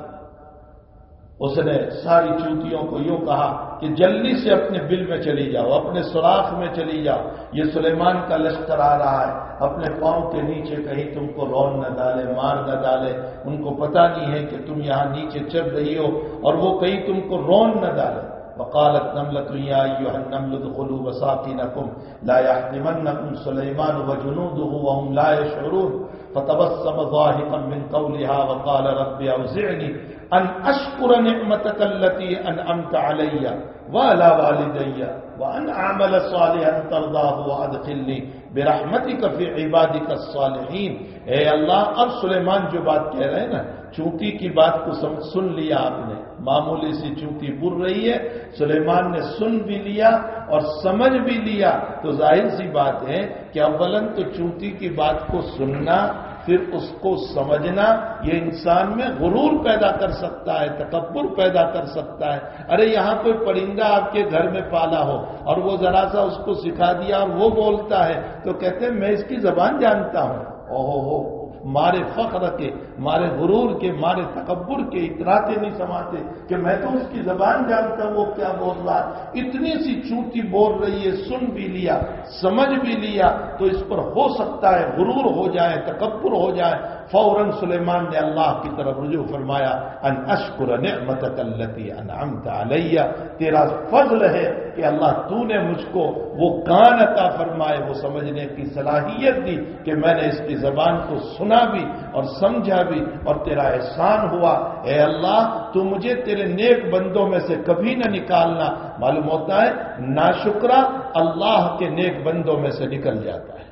S2: اس نے ساری چونٹیوں کو یوں کہا کہ جلدی سے اپنے بل میں چلی جاؤ، اپنے سوراخ میں چلی جاؤ، یہ سلیمان کا لشکر آ رہا ہے، اپنے پاؤں کے نیچے کہیں تم کو رون نہ ڈالے، مار نہ ڈالے، ان کو پتہ نہیں ہے کہ تم یہاں نیچے چل رہی ہو، اور وہ کہیں تم کو رون نہ ڈالے۔ وقالت نملة يا أيها النمل ادخلوا مساكنكم لا يحطمنكم سليمان وجنوده وهم لا يشعرون فتبسم ضاحكا من قولها وقال رب أوزعني أن أشكر نعمتك التي أنعمت علي وعلى والدي وأن أعمل صالحا ترضاه وأدخلني برحمتك في عبادك الصالحين۔ اے اللہ، اب سلیمان جو بات کہہ رہے ہیں نا، چونٹی کی بات کو سن لیا آپ نے، معمولی سی چونٹی بر رہی ہے، سلیمان نے سن بھی لیا اور سمجھ بھی لیا، تو ظاہر سی بات ہے کہ اولاً تو چونٹی کی بات کو سننا، پھر اس کو سمجھنا، یہ انسان میں غرور پیدا کر سکتا ہے، تکبر پیدا کر سکتا ہے۔ ارے یہاں کوئی پرندہ آپ کے گھر میں پالا ہو اور وہ ذرا سا اس کو سکھا دیا اور وہ بولتا ہے تو کہتے ہیں میں اس کی زبان جانتا ہوں۔ اوہو ہو، مارے فخر کے، مارے غرور کے، مارے تکبر کے اتراتے نہیں سماتے کہ میں تو اس کی زبان جانتا ہوں وہ کیا بول رہا ہے۔ اتنی سی چونٹی بول رہی ہے، سن بھی لیا، سمجھ بھی لیا، تو اس پر ہو سکتا ہے غرور ہو جائے، تکبر ہو جائے۔ فوراً سلیمان نے اللہ کی طرف رجوع فرمایا، ان اشکر نعمتک التی انعمت علی، تیرا فضل ہے کہ اللہ تو نے مجھ کو وہ کان عطا فرمائے، وہ سمجھنے کی صلاحیت دی کہ میں نے اس کی زبان کو سنا بھی اور سمجھا بھی، اور تیرا احسان ہوا۔ اے اللہ تو مجھے تیرے نیک بندوں میں سے کبھی نہ نکالنا۔ معلوم ہوتا ہے ناشکرا اللہ کے نیک بندوں میں سے نکل جاتا ہے۔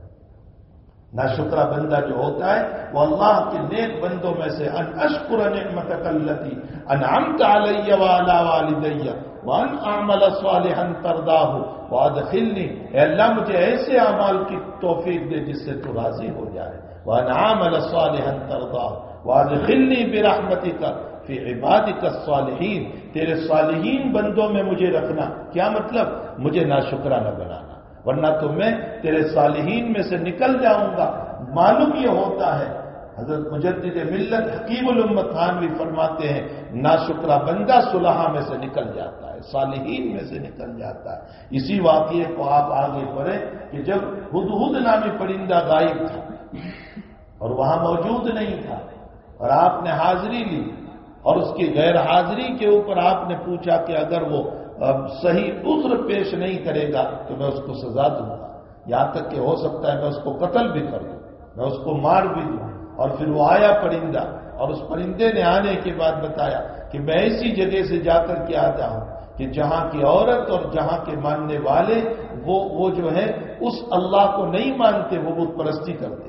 S2: ناشکرا بندہ جو ہوتا ہے وہ اللہ کے نیک بندوں میں سے، ان اشکر نعمتک التی انعمت علی وعلی والدی وان اعمل صالحا ترضاہ وادخلنی، اے اللہ مجھے ایسے اعمال کی توفیق دے جس سے تو راضی ہو جائے، وان اعمل صالحا ترضاہ وادخلنی برحمتک فی عبادک الصالحین، تیرے صالحین بندوں میں مجھے رکھنا۔ کیا مطلب؟ مجھے ناشکرا نہ بنانا، ورنہ تو میں تیرے صالحین میں سے نکل جاؤں گا۔ معلوم یہ ہوتا ہے، حضرت مجدد ملت حکیم الامت تھانوی فرماتے ہیں ناشکرا بندہ صلحاء میں سے نکل جاتا ہے، صالحین میں سے نکل جاتا ہے۔ اسی واقعے کو آپ آگے پڑھیں کہ جب ہدہد نامی پرندہ غائب تھا اور وہاں موجود نہیں تھا اور آپ نے حاضری لی، اور اس کی غیر حاضری کے اوپر آپ نے پوچھا کہ اگر وہ اب صحیح عذر پیش نہیں کرے گا تو میں اس کو سزا دوں گا، یہاں تک کہ ہو سکتا ہے میں اس کو قتل بھی کر دوں، میں اس کو مار بھی دوں۔ اور پھر وہ آیا پرندہ اور اس پرندے نے آنے کے بعد بتایا کہ میں ایسی جگہ سے جا کر کے آتا ہوں کہ جہاں کی عورت اور جہاں کے ماننے والے وہ وہ جو ہے اس اللہ کو نہیں مانتے، وہ بت پرستی کرتے،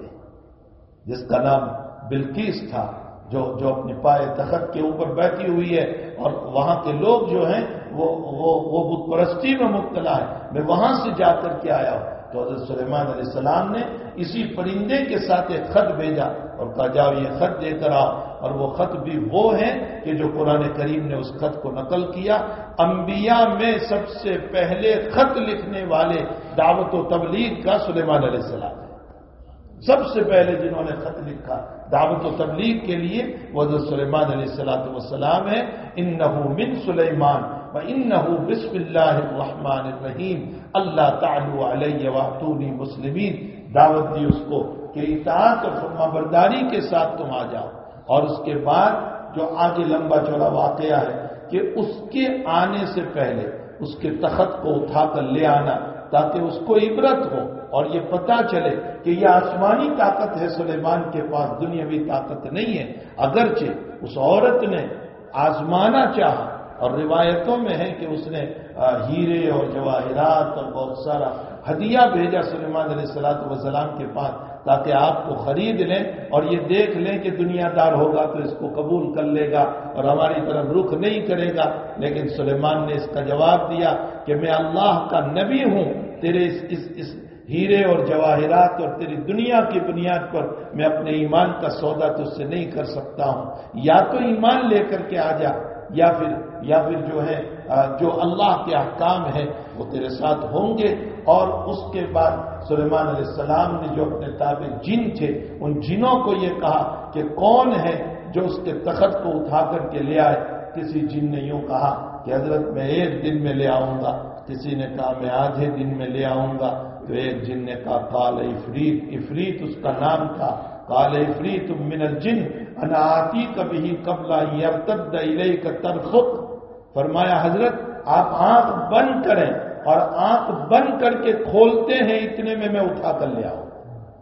S2: جس کا نام بلقیس تھا، جو جو اپنے پائے تخت کے اوپر بیٹھی ہوئی ہے، اور وہاں کے لوگ جو ہیں وہ وہ وہ بت پرستی میں مبتلا ہے، میں وہاں سے جا کر کے آیا ہوں۔ تو حضرت سلیمان علیہ السلام نے اسی پرندے کے ساتھ ایک خط بھیجا اور کہا جاؤ یہ خط دے کر آؤ، اور وہ خط بھی وہ ہے کہ جو قرآن کریم نے اس خط کو نقل کیا۔ انبیاء میں سب سے پہلے خط لکھنے والے دعوت و تبلیغ کا سلیمان علیہ السلام ہے، سب سے پہلے جنہوں نے خط لکھا دعوت و تبلیغ کے لیے وہ حضرت سلیمان علیہ الصلوۃ والسلام ہے۔ انہ من سلیمان وانہ بسم اللہ الرحمن الرحیم اللہ تعالی علی واتونی مسلمین، دعوت دی اس کو کہ اطاعت اور فرما برداری کے ساتھ تم آ جاؤ۔ اور اس کے بعد جو آگے لمبا چوڑا واقعہ ہے کہ اس کے آنے سے پہلے اس کے تخت کو اٹھا کر لے آنا تاکہ اس کو عبرت ہو اور یہ پتا چلے کہ یہ آسمانی طاقت ہے سلیمان کے پاس، دنیاوی طاقت نہیں ہے۔ اگرچہ اس عورت نے آزمانا چاہا، اور روایتوں میں ہے کہ اس نے ہیرے اور جواہرات اور بہت سارا ہدیہ بھیجا سلیمان علیہ الصلوۃ والسلام کے پاس تاکہ آپ کو خرید لیں اور یہ دیکھ لیں کہ دنیا دار ہوگا تو اس کو قبول کر لے گا اور ہماری طرف رخ نہیں کرے گا۔ لیکن سلیمان نے اس کا جواب دیا کہ میں اللہ کا نبی ہوں، تیرے اس, اس, اس ہیرے اور جواہرات اور تیری دنیا کی بنیاد پر میں اپنے ایمان کا سودا تجھ سے نہیں کر سکتا ہوں، یا تو ایمان لے کر کے آ جا یا پھر یا پھر جو ہے جو اللہ کے احکام ہیں وہ تیرے ساتھ ہوں گے۔ اور اس کے بعد سلیمان علیہ السلام نے جو اپنے تابع جن تھے ان جنوں کو یہ کہا کہ کون ہے جو اس کے تخت کو اٹھا کر کے لے آئے۔ کسی جن نے یوں کہا کہ حضرت میں ایک دن میں لے آؤں گا، کسی نے کہا میں آدھے دن میں لے آؤں گا، تو ایک جن نے کہا قال افریت، افریت اس کا نام تھا، قال افریت من الجن انا آتیک بہ قبل ان یرتد الیک طرفک، فرمایا حضرت آپ آنکھ بند کریں، اور آنکھ بند کر کے کھولتے ہیں اتنے میں میں اٹھا کر لے آؤں۔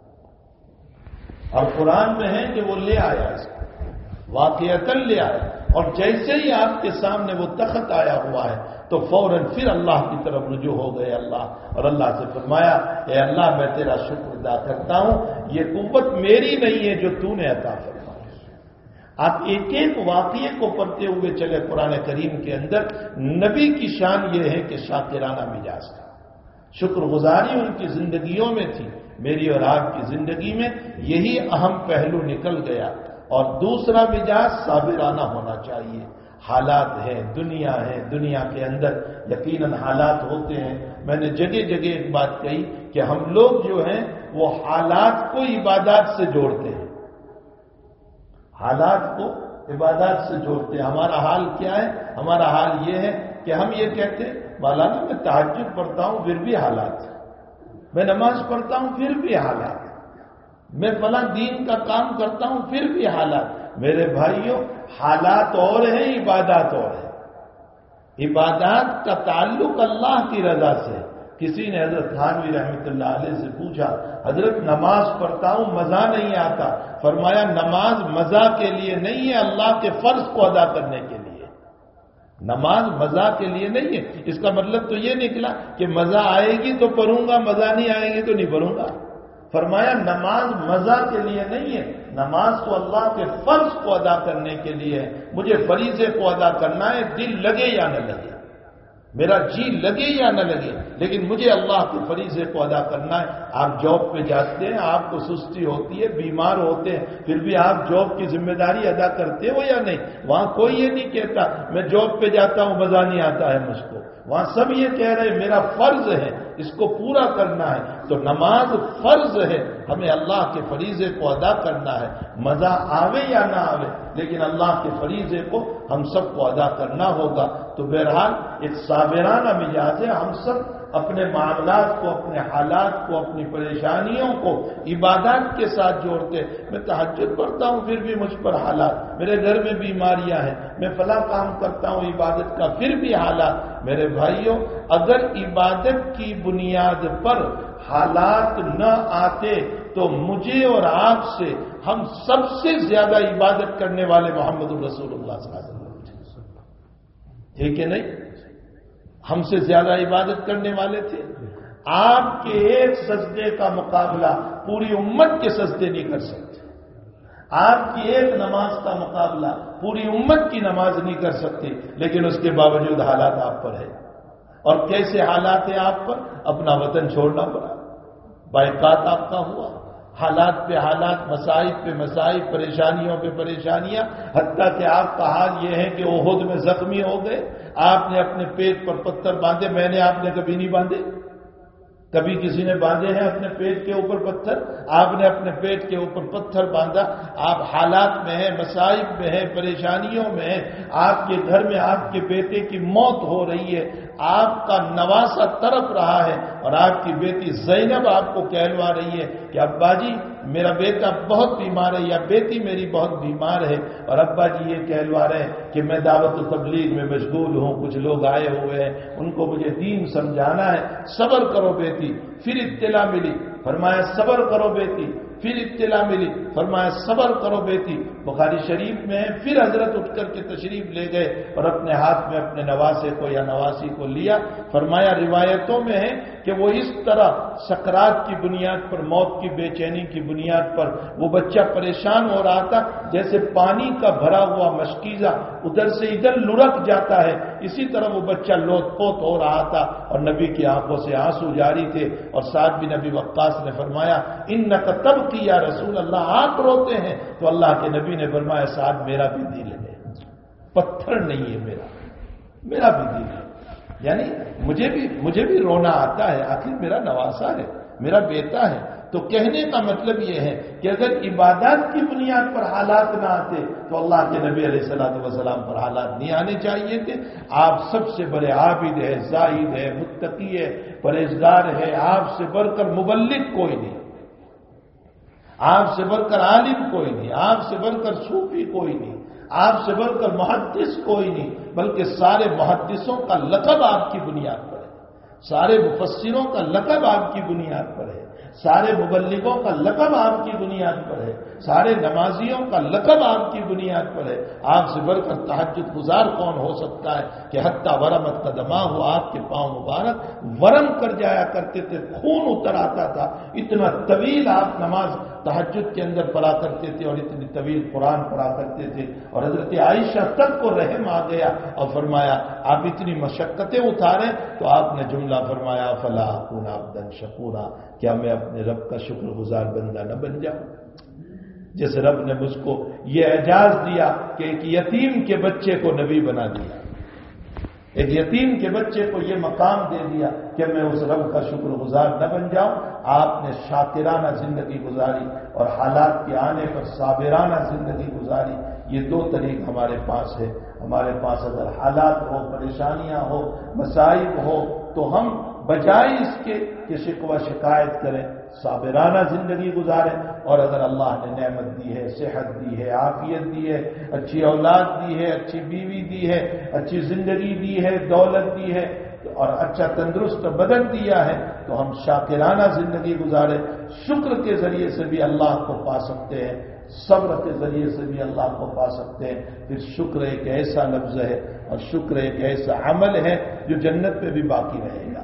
S2: اور قرآن میں ہے کہ وہ لے آیا، اس کو واقعتاً لے آیا، اور جیسے ہی آپ کے سامنے وہ تخت آیا ہوا ہے تو فوراً پھر اللہ کی طرف رجوع ہو گئے اللہ، اور اللہ سے فرمایا اے اللہ میں تیرا شکر ادا کرتا ہوں، یہ قوت میری نہیں ہے جو تو نے عطا فرمائی۔ آپ ایک ایک واقعے کو پڑھتے ہوئے چلے قرآن کریم کے اندر، نبی کی شان یہ ہے کہ شاکرانہ مزاج تھا، شکر گزاری ان کی زندگیوں میں تھی۔ میری اور آپ کی زندگی میں یہی اہم پہلو نکل گیا۔ اور دوسرا مزاج صابرانہ ہونا چاہیے۔ حالات ہیں، دنیا ہے، دنیا کے اندر یقیناً حالات ہوتے ہیں۔ میں نے جگہ جگہ ایک بات کہی کہ ہم لوگ جو ہیں وہ حالات کو عبادات سے جوڑتے ہیں، حالات کو عبادات سے جوڑتے ہیں۔ ہمارا حال کیا ہے؟ ہمارا حال یہ ہے کہ ہم یہ کہتے ہیں مولانا میں تہجد پڑھتا ہوں پھر بھی حالات، میں نماز پڑھتا ہوں پھر بھی حالات، میں فلاں دین کا کام کرتا ہوں پھر بھی حالات۔ میرے بھائیوں حالات اور ہیں، عبادات اور ہیں۔ عبادات کا تعلق اللہ کی رضا سے۔ کسی نے حضرت تھانوی رحمۃ اللہ علیہ سے پوچھا حضرت نماز پڑھتا ہوں مزہ نہیں آتا، فرمایا نماز مزہ کے لیے نہیں ہے، اللہ کے فرض کو ادا کرنے کے لیے۔ نماز مزہ کے لیے نہیں ہے، اس کا مطلب تو یہ نکلا کہ مزہ آئے گی تو پڑھوں گا، مزہ نہیں آئے گی تو نہیں پڑھوں گا۔ فرمایا نماز مزہ کے لیے نہیں ہے، نماز تو اللہ کے فرض کو ادا کرنے کے لیے ہے۔ مجھے فریضے کو ادا کرنا ہے، دل لگے یا نہ لگے، میرا جی لگے یا نہ لگے، لیکن مجھے اللہ کے فریضے کو ادا کرنا ہے۔ آپ جاب پہ جاتے ہیں، آپ کو سستی ہوتی ہے، بیمار ہوتے ہیں، پھر بھی آپ جاب کی ذمہ داری ادا کرتے ہو یا نہیں؟ وہاں کوئی یہ نہیں کہتا میں جاب پہ جاتا ہوں مزہ نہیں آتا ہے مجھ کو، وہاں سب یہ کہہ رہے میرا فرض ہے، اس کو پورا کرنا ہے۔ تو نماز فرض ہے، ہمیں اللہ کے فریضے کو ادا کرنا ہے، مزہ آوے یا نہ آوے، لیکن اللہ کے فریضے کو ہم سب کو ادا کرنا ہوگا۔ تو بہرحال ایک صابرانہ مزاج ہے، ہم سب اپنے معاملات کو، اپنے حالات کو، اپنی پریشانیوں کو عبادات کے ساتھ جوڑتے. میں تہجد پڑھتا ہوں پھر بھی مجھ پر حالات، میرے گھر میں بیماریاں ہیں، میں فلاں کام کرتا ہوں عبادت کا پھر بھی حالات. میرے بھائیوں، اگر عبادت کی بنیاد پر حالات نہ آتے تو مجھے اور آپ سے، ہم سب سے زیادہ عبادت کرنے والے محمد الرسول اللہ صلی اللہ علیہ وسلم، ٹھیک ہے نہیں؟ ہم سے زیادہ عبادت کرنے والے تھے. آپ کے ایک سجدے کا مقابلہ پوری امت کے سجدے نہیں کر سکتے. آپ کی ایک نماز کا مقابلہ پوری امت کی نماز نہیں کر سکتے، لیکن اس کے باوجود حالات آپ پر ہے. اور کیسے حالات ہیں آپ پر؟ اپنا وطن چھوڑنا پڑا، بائیکاٹ آپ کا ہوا، حالات پہ حالات، مصائب پہ مصائب، پریشانیوں پہ پریشانیاں، حتیٰ کہ آپ کا حال یہ ہے کہ احد میں زخمی ہو گئے. آپ نے اپنے پیٹ پر پتھر باندھے، میں نے آپ نے کبھی نہیں باندھے. کبھی کسی نے باندھے ہیں اپنے پیٹ کے اوپر پتھر؟ آپ نے اپنے پیٹ کے اوپر پتھر باندھا. آپ حالات میں ہیں، مصائب میں ہیں، پریشانیوں میں ہیں. آپ کے گھر میں آپ کے بیٹے کی موت ہو رہی ہے، آپ کا نواسا تڑپ رہا ہے، اور آپ کی بیٹی زینب آپ کو کہلوا رہی ہے کہ ابا جی میرا بیٹا بہت بیمار ہے یا بیٹی میری بہت بیمار ہے، اور ابا جی یہ کہلوا رہے ہیں کہ میں دعوت و تبلیغ میں مشغول ہوں، کچھ لوگ آئے ہوئے ہیں، ان کو مجھے دین سمجھانا ہے. صبر کرو بیٹی. پھر اطلاع ملی، فرمایا صبر کرو بیٹی. پھر اطلاع ملی، فرمایا صبر کرو بیٹی. بخاری شریف میں ہے، پھر حضرت اٹھ کر کے تشریف لے گئے اور اپنے ہاتھ میں اپنے نواسے کو یا نواسی کو لیا. فرمایا روایتوں میں ہے کہ وہ اس طرح سکرات کی بنیاد پر، موت کی بے چینی کی بنیاد پر وہ بچہ پریشان ہو رہا تھا، جیسے پانی کا بھرا ہوا مشکیزہ ادھر سے ادھر لڑک جاتا ہے، اسی طرح وہ بچہ لوت پوت ہو رہا تھا، اور نبی کی آنکھوں سے آنسو جاری تھے. اور سعد بن ابی وقاص نے فرمایا انک تبکی یا رسول اللہ، آپ روتے ہیں. تو اللہ کے نبی نے فرمایا سعد میرا بھی دل ہے، پتھر نہیں ہے میرا، میرا بھی دل ہے. یعنی مجھے بھی مجھے بھی رونا آتا ہے، آخر میرا نواسا ہے، میرا بیٹا ہے. تو کہنے کا مطلب یہ ہے کہ اگر عبادات کی بنیاد پر حالات نہ آتے تو اللہ کے نبی علیہ الصلوۃ والسلام پر حالات نہیں آنے چاہیے تھے. آپ سب سے بڑے عابد ہے، زاہد ہے، متقی ہے، پرہیزگار ہے. آپ سے بڑھ کر مبلغ کوئی نہیں، آپ سے بڑھ کر عالم کوئی نہیں، آپ سے بڑھ کر صوفی کوئی نہیں، آپ سے بڑھ کر محدث کوئی نہیں، بلکہ سارے محدثوں کا لقب آپ کی بنیاد پر ہے، سارے مفسروں کا لقب آپ کی بنیاد پر ہے، سارے مبلغوں کا لقب آپ کی بنیاد پر ہے، سارے نمازیوں کا لقب آپ کی بنیاد پر ہے. آپ سے بڑھ کر تہجد گزار کون ہو سکتا ہے کہ حتیٰ ورمت قدمہ ہو، آپ کے پاؤں مبارک ورم کر جایا کرتے تھے، خون اتر آتا تھا. اتنا طویل آپ نماز تہجد کے اندر پڑھا کرتے تھے اور اتنی طویل قرآن پڑھا کرتے تھے. اور حضرت عائشہ تک کو رحم آ گیا اور فرمایا آپ اتنی مشقتیں اٹھارے تو آپ نے جملہ فرمایا فلا اکون عبدا شکورا، کیا میں اپنے رب کا شکر گزار بندہ نہ بن جاؤں؟ جس رب نے مجھ کو یہ اعزاز دیا کہ ایک یتیم کے بچے کو نبی بنا دیا، ایک یتیم کے بچے کو یہ مقام دے دیا کہ میں اس رب کا شکر گزار نہ بن جاؤں. آپ نے شاکرانہ زندگی گزاری اور حالات کے آنے پر صابرانہ زندگی گزاری. یہ دو طریق ہمارے پاس ہے. ہمارے پاس اگر حالات ہو، پریشانیاں ہو، مصائب ہو، تو ہم بجائے اس کے کہ شکوہ شکایت کریں صابرانہ زندگی گزاریں. اور اگر اللہ نے نعمت دی ہے، صحت دی ہے، عافیت دی ہے، اچھی اولاد دی ہے، اچھی بیوی دی ہے، اچھی زندگی دی ہے، دولت دی ہے اور اچھا تندرست بدن دیا ہے، تو ہم شاکرانہ زندگی گزاریں. شکر کے ذریعے سے بھی اللہ کو پا سکتے ہیں، صبر کے ذریعے سے بھی اللہ کو پا سکتے ہیں. پھر شکر ایک ایسا لفظ ہے اور شکر ایک ایسا عمل ہے جو جنت میں بھی باقی رہے گا.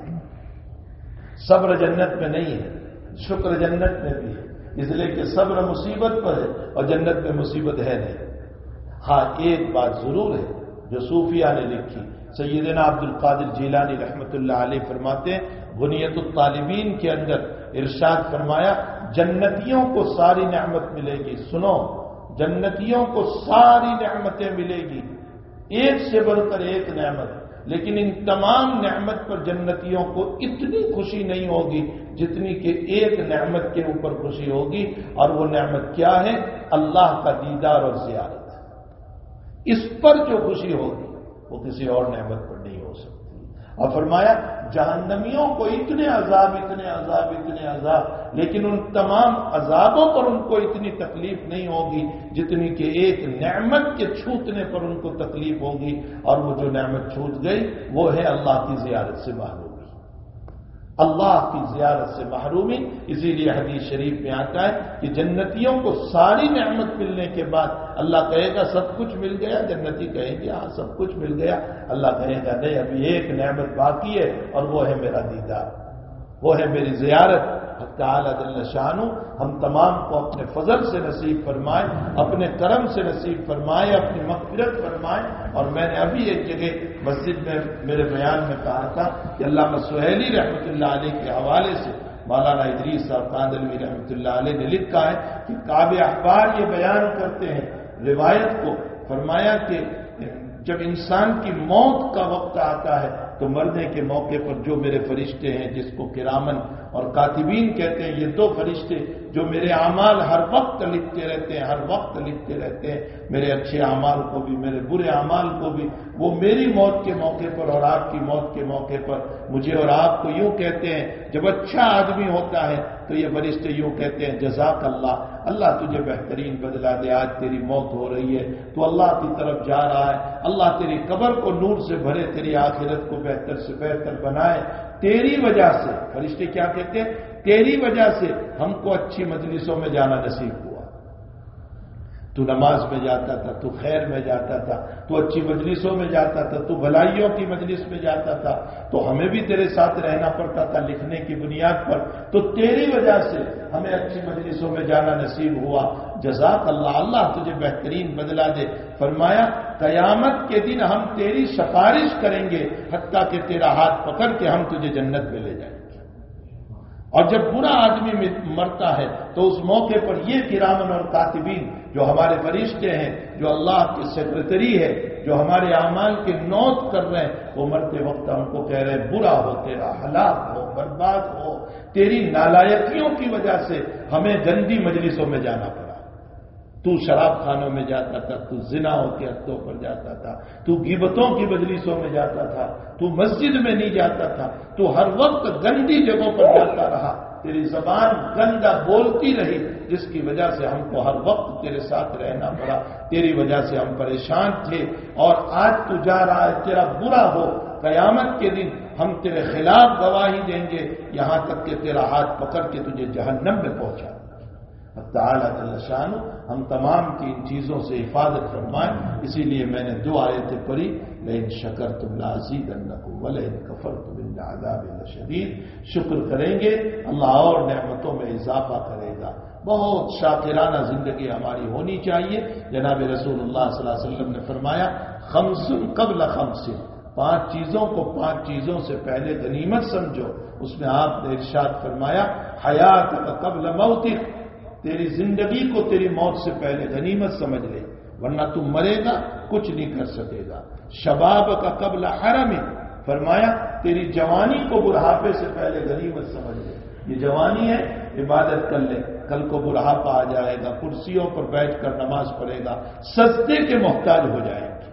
S2: صبر جنت میں نہیں ہے، شکر جنت میں بھی ہے، اس لیے کہ صبر مصیبت پر ہے اور جنت میں مصیبت ہے نہیں. ہاں ایک بات ضرور ہے جو صوفیہ نے لکھی، سیدنا عبد القادر جیلانی رحمۃ اللہ علیہ فرماتے ہیں غنیت الطالبین کے اندر ارشاد فرمایا جنتیوں کو ساری نعمت ملے گی. سنو، جنتیوں کو ساری نعمتیں ملے گی، ایک سے بڑھ کر ایک نعمت، لیکن ان تمام نعمت پر جنتیوں کو اتنی خوشی نہیں ہوگی جتنی کہ ایک نعمت کے اوپر خوشی ہوگی. اور وہ نعمت کیا ہے؟ اللہ کا دیدار اور زیارت. اس پر جو خوشی ہوگی وہ کسی اور نعمت پر نہیں ہو سکتی. اور فرمایا جہنمیوں کو اتنے عذاب اتنے عذاب اتنے عذاب، لیکن ان تمام عذابوں پر ان کو اتنی تکلیف نہیں ہوگی جتنی کہ ایک نعمت کے چھوٹنے پر ان کو تکلیف ہوگی، اور وہ جو نعمت چھوٹ گئی وہ ہے اللہ کی زیارت سے محرومی، اللہ کی زیارت سے محرومی۔ اسی لیے حدیث شریف میں آتا ہے کہ جنتیوں کو ساری نعمت ملنے کے بعد اللہ کہے گا سب کچھ مل گیا، جنتی کہیں گے ہاں سب کچھ مل گیا، اللہ کہے گا نہیں ابھی ایک نعمت باقی ہے، اور وہ ہے میرا دیدار، وہ ہے میری زیارت۔ تعالی جل شانہ ہم تمام کو اپنے فضل سے نصیب فرمائے، اپنے کرم سے نصیب فرمائے، اپنی مغفرت فرمائے۔ اور میں نے ابھی ایک جگہ مسجد میں میرے بیان میں کہا تھا کہ علامہ سہیلی رحمۃ اللہ علیہ کے حوالے سے مولانا ادریس صاحب کاندلوی رحمۃ اللہ علیہ نے لکھا ہے کہ کعب احبار یہ بیان کرتے ہیں روایت کو، فرمایا کہ جب انسان کی موت کا وقت آتا ہے تو مرنے کے موقع پر جو میرے فرشتے ہیں جس کو کرامن اور کاتبین کہتے ہیں، یہ دو فرشتے جو میرے اعمال ہر وقت لکھتے رہتے ہیں، ہر وقت لکھتے رہتے ہیں، میرے اچھے اعمال کو بھی میرے برے اعمال کو بھی، وہ میری موت کے موقع پر اور آپ کی موت کے موقع پر مجھے اور آپ کو یوں کہتے ہیں، جب اچھا آدمی ہوتا ہے تو یہ فرشتے یوں کہتے ہیں جزاک اللہ، اللہ تجھے بہترین بدلہ دے، آج تیری موت ہو رہی ہے تو اللہ کی طرف جا رہا ہے، اللہ تیری قبر کو نور سے بھرے، تیری آخرت کو بہتر سے بہتر بنائے، تیری وجہ سے۔ فرشتے کیا کہتے ہیں؟ تیری وجہ سے ہم کو اچھی مجلسوں میں جانا نصیب ہوا، تو نماز میں جاتا تھا، تو خیر میں جاتا تھا، تو اچھی مجلسوں میں جاتا تھا، تو بھلائیوں کی مجلس میں جاتا تھا، تو ہمیں بھی تیرے ساتھ رہنا پڑتا تھا لکھنے کی بنیاد پر، تو تیری وجہ سے ہمیں اچھی مجلسوں میں جانا نصیب ہوا، جزاک اللہ، اللہ تجھے بہترین بدلہ دے۔ فرمایا قیامت کے دن ہم تیری سفارش کریں گے حتیٰ کہ تیرا ہاتھ پکڑ کے ہم تجھے جنت میں لے جائیں گے۔ اور جب برا آدمی مرتا ہے تو اس موقع پر یہ کرامن اور کاتبین جو ہمارے فرشتے ہیں، جو اللہ کی سیکرٹری ہے، جو ہمارے اعمال کے نوٹ کر رہے ہیں، وہ مرتے وقت ہم کو کہہ رہے ہیں برا ہو تیرا، ہلاک ہو، برباد ہو، تیری نالائکیوں کی وجہ سے ہمیں گندی مجلسوں میں جانا پڑا، تو شراب خانوں میں جاتا تھا، تو زنا کے حدوں پر جاتا تھا، تو غیبتوں کی مجلسوں میں جاتا تھا، تو مسجد میں نہیں جاتا تھا، تو ہر وقت گندی جگہوں پر جاتا رہا، تیری زبان گندا بولتی رہی، جس کی وجہ سے ہم کو ہر وقت تیرے ساتھ رہنا پڑا، تیری وجہ سے ہم پریشان تھے، اور آج تو جا رہا ہے تیرا برا ہو، قیامت کے دن ہم تیرے خلاف گواہی دیں گے، یہاں تک کہ تیرا ہاتھ پکڑ کے تجھے جہنم میں پہنچا۔ تعالیٰ جل شانہ ہم تمام کی ان چیزوں سے حفاظت فرمائیں، اسی لیے میں نے دو آیتیں پڑھی، لئن شکرتم لازیدنکم ولئن کفرتم ان عذاب لشدید، شکر کریں گے اللہ اور نعمتوں میں اضافہ کرے گا۔ بہت شاکرانہ زندگی ہماری ہونی چاہیے۔ جناب رسول اللہ صلی اللہ علیہ وسلم نے فرمایا خمس قبل خمس، پانچ چیزوں کو پانچ چیزوں سے پہلے غنیمت سمجھو۔ اس میں آپ نے ارشاد فرمایا حیات قبل موتک، تیری زندگی کو تیری موت سے پہلے غنیمت سمجھ لے، ورنہ تم مرے گا کچھ نہیں کر سکے گا۔ شباب کا قبل حرم، فرمایا تیری جوانی کو بڑھاپے سے پہلے غنیمت سمجھ لے، یہ جوانی ہے عبادت کر لے، کل کو بڑھاپا آ جائے گا، کرسیوں پر بیٹھ کر نماز پڑھے گا، سجدے کے محتاج ہو جائے گا،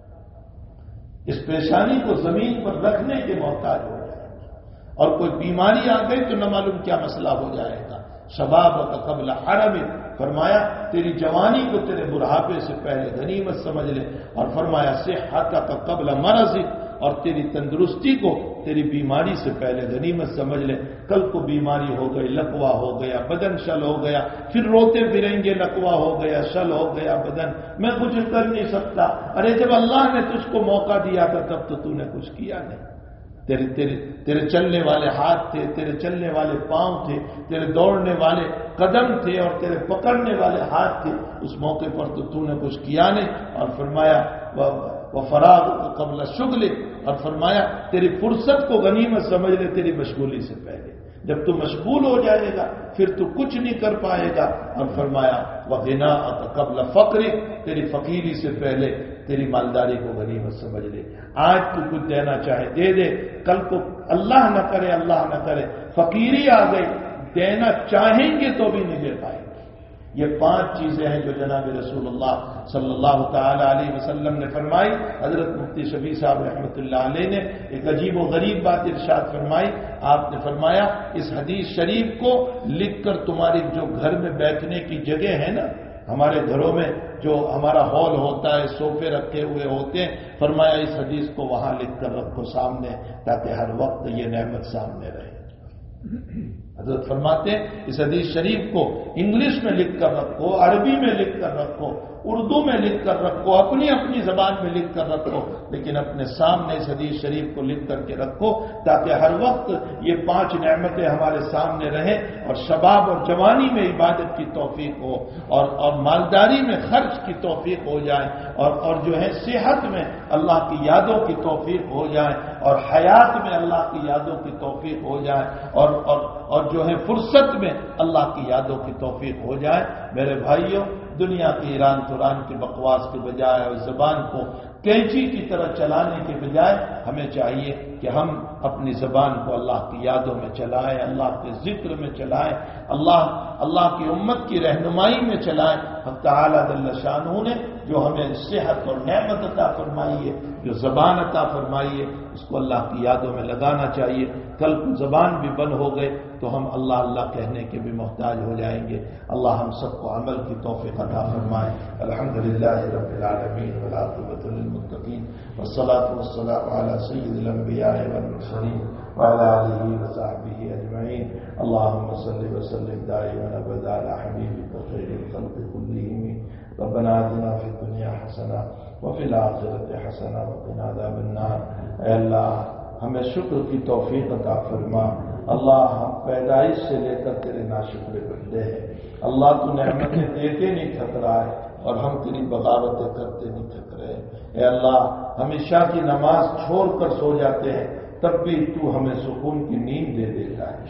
S2: اس پیشانی کو زمین پر رکھنے کے محتاج ہو جائے گا، اور کوئی بیماری آ گئی تو نہ معلوم کیا مسئلہ ہو جائے گا۔ شباب کا قبل حرم، فرمایا تیری جوانی کو تیرے بڑھاپے سے پہلے غنیمت سمجھ لے، اور فرمایا صحت کا قبل مرض، اور تیری تندرستی کو تیری بیماری سے پہلے غنیمت سمجھ لے۔ کل کو بیماری ہو گئی، لقوا ہو گیا، بدن شل ہو گیا، پھر روتے پھریں گے لقوا ہو گیا، شل ہو گیا بدن، میں کچھ کر نہیں سکتا۔ ارے جب اللہ نے تجھ کو موقع دیا تھا تب تو تو نے کچھ کیا نہیں، تیرے تیرے تیرے چلنے والے ہاتھ تھے، تیرے چلنے والے پاؤں تھے، تیرے دوڑنے والے قدم تھے، اور تیرے پکڑنے والے ہاتھ تھے، اس موقع پر تو تو نے کچھ کیا نہیں۔ اور فرمایا وہ فراغ قبل شغل، اور فرمایا تیری فرصت کو غنیمت سمجھ لے تیری مشغولی سے پہلے، جب تو مشغول ہو جائے گا پھر تو کچھ نہیں کر پائے گا۔ اور فرمایا وہ غنا قبل فقر، تیری فقیری سے پہلے تیری مالداری کو غنیمت سمجھ لے۔ آج تو کچھ دینا چاہے دے دے، کل کو اللہ نہ کرے اللہ نہ کرے فقیری آ گئی، دینا چاہیں گے تو بھی نہیں دے پائیں گے، یہ پانچ چیزیں ہیں جو جناب رسول اللہ صلی اللہ تعالی علیہ وسلم نے فرمائی. حضرت مفتی شفیع صاحب رحمۃ اللہ علیہ نے ایک عجیب و غریب بات ارشاد فرمائی. آپ نے فرمایا اس حدیث شریف کو لکھ کر تمہاری جو گھر میں بیٹھنے کی جگہ ہے نا، ہمارے گھروں میں جو ہمارا ہال ہوتا ہے، صوفے رکھے ہوئے ہوتے ہیں، فرمایا اس حدیث کو وہاں لکھ کر رکھو سامنے، تاکہ ہر وقت یہ نعمت سامنے رہے. حضرت فرماتے ہیں اس حدیث شریف کو انگلش میں لکھ کر رکھو، عربی میں لکھ کر رکھو، اردو میں لکھ کر رکھو، اپنی اپنی زبان میں لکھ کر رکھو، لیکن اپنے سامنے اس حدیث شریف کو لکھ کر کے رکھو تاکہ ہر وقت یہ پانچ نعمتیں ہمارے سامنے رہیں، اور شباب اور جوانی میں عبادت کی توفیق ہو، اور اور مالداری میں خرچ کی توفیق ہو جائے، اور اور جو ہے صحت میں اللہ کی یادوں کی توفیق ہو جائے، اور حیات میں اللہ کی یادوں کی توفیق ہو جائے، اور اور اور جو ہے فرصت میں اللہ کی یادوں کی توفیق ہو جائے. میرے بھائیوں، دنیا کی ایران توران کی بکواس کے بجائے اور زبان کو کینچی کی طرح چلانے کے بجائے ہمیں چاہیے کہ ہم اپنی زبان کو اللہ کی یادوں میں چلائیں، اللہ کے ذکر میں چلائیں، اللہ اللہ کی امت کی رہنمائی میں چلائیں. حق تعالی جل شانہ نے جو ہمیں صحت اور نعمت عطا فرمائی ہے، جو زبان عطا فرمائی ہے، اس کو اللہ کی یادوں میں لگانا چاہیے. کل کو زبان بھی بند ہو گئے تو ہم اللہ اللہ کہنے کے بھی محتاج ہو جائیں گے. اللہ ہم سب کو عمل کی توفیق عطا فرمائے. الحمدللہ رب العالمین والعاقبۃ للمتقین والصلاۃ والسلام علی سید الانبیاء والمرسلین وعلى آلہ وصحبہ اجمعین. اللهم صل وسلم دائما ابدا على حبیبک خیر الخلق كلهم. ربنا آتنا في الدنيا حسنة وفي الآخرة حسنة وقنا عذاب النار. اے اللہ ہمیں شکر کی توفیق عطا فرما. اللہ ہم پیدائش سے لے کر تیرے ناشکر بندے ہیں. اللہ تو نعمتیں دیتے نہیں تھک رہا ہے، اور ہم تیری بغاوتیں کرتے نہیں تھک رہے. اے اللہ ہم عشاء کی نماز چھوڑ کر سو جاتے ہیں، تب بھی تو ہمیں سکون کی نیند دے دیتا ہے.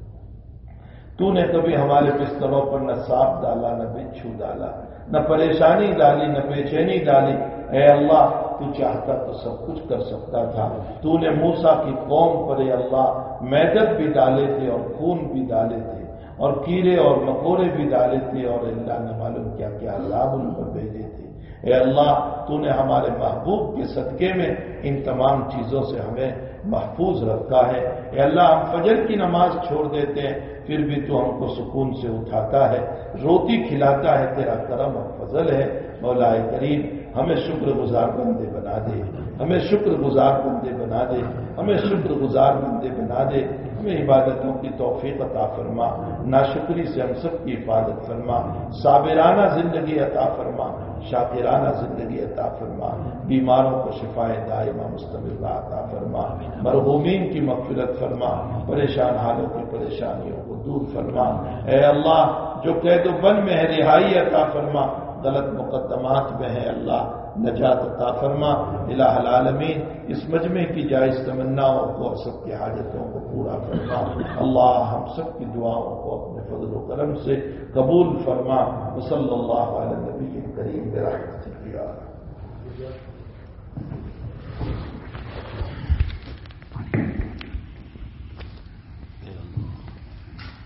S2: تو نے کبھی ہمارے بستروں پر نہ سانپ ڈالا، نہ بچھو ڈالا، نہ پریشانی ڈالی، نہ بے چینی ڈالی. اے اللہ تو چاہتا تو سب کچھ کر سکتا تھا. تو نے موسیٰ کی قوم پر اے اللہ میدت بھی ڈالے تھے اور خون بھی ڈالے تھے اور کیڑے اور مکوڑے بھی ڈالے تھے، اور اللہ نے معلوم کیا کیا عذاب ان پر بھیجے تھے. اے اللہ تو نے ہمارے محبوب کے صدقے میں ان تمام چیزوں سے ہمیں محفوظ رکھا ہے. اے اللہ ہم فجر کی نماز چھوڑ دیتے ہیں، پھر بھی تو ہم کو سکون سے اٹھاتا ہے، روٹی کھلاتا ہے. تیرا کرم اور فضل ہے. مولا کریم ہمیں شکر گزار بندے بنا دے، ہمیں شکر گزار بندے بنا دے، ہمیں شکر گزار بندے بنا دے. ہمیں عبادتوں کی توفیق عطا فرما، ناشکری سے ہم سب کی حفاظت فرما، صابرانہ زندگی عطا فرما، شاکرانہ زندگی عطا فرما. بیماروں کو شفائے دائمہ مستمرہ عطا فرما، مرحومین کی مغفرت فرما، پریشان حالوں کی پریشانیوں کو دور فرما. اے اللہ جو قید و بند میں ہے رہائی عطا فرما، غلط مقدمات میں ہے اللہ نجات عطا فرما. الہ العالمین اس مجمع کی جائز تمناؤں کو اور سب کی حاجتوں کو پورا فرما. اللہ ہم سب کی دعاؤں کو اپنے فضل و کرم سے قبول فرما. صلی اللہ علیہ نبی کریم برحمتک یا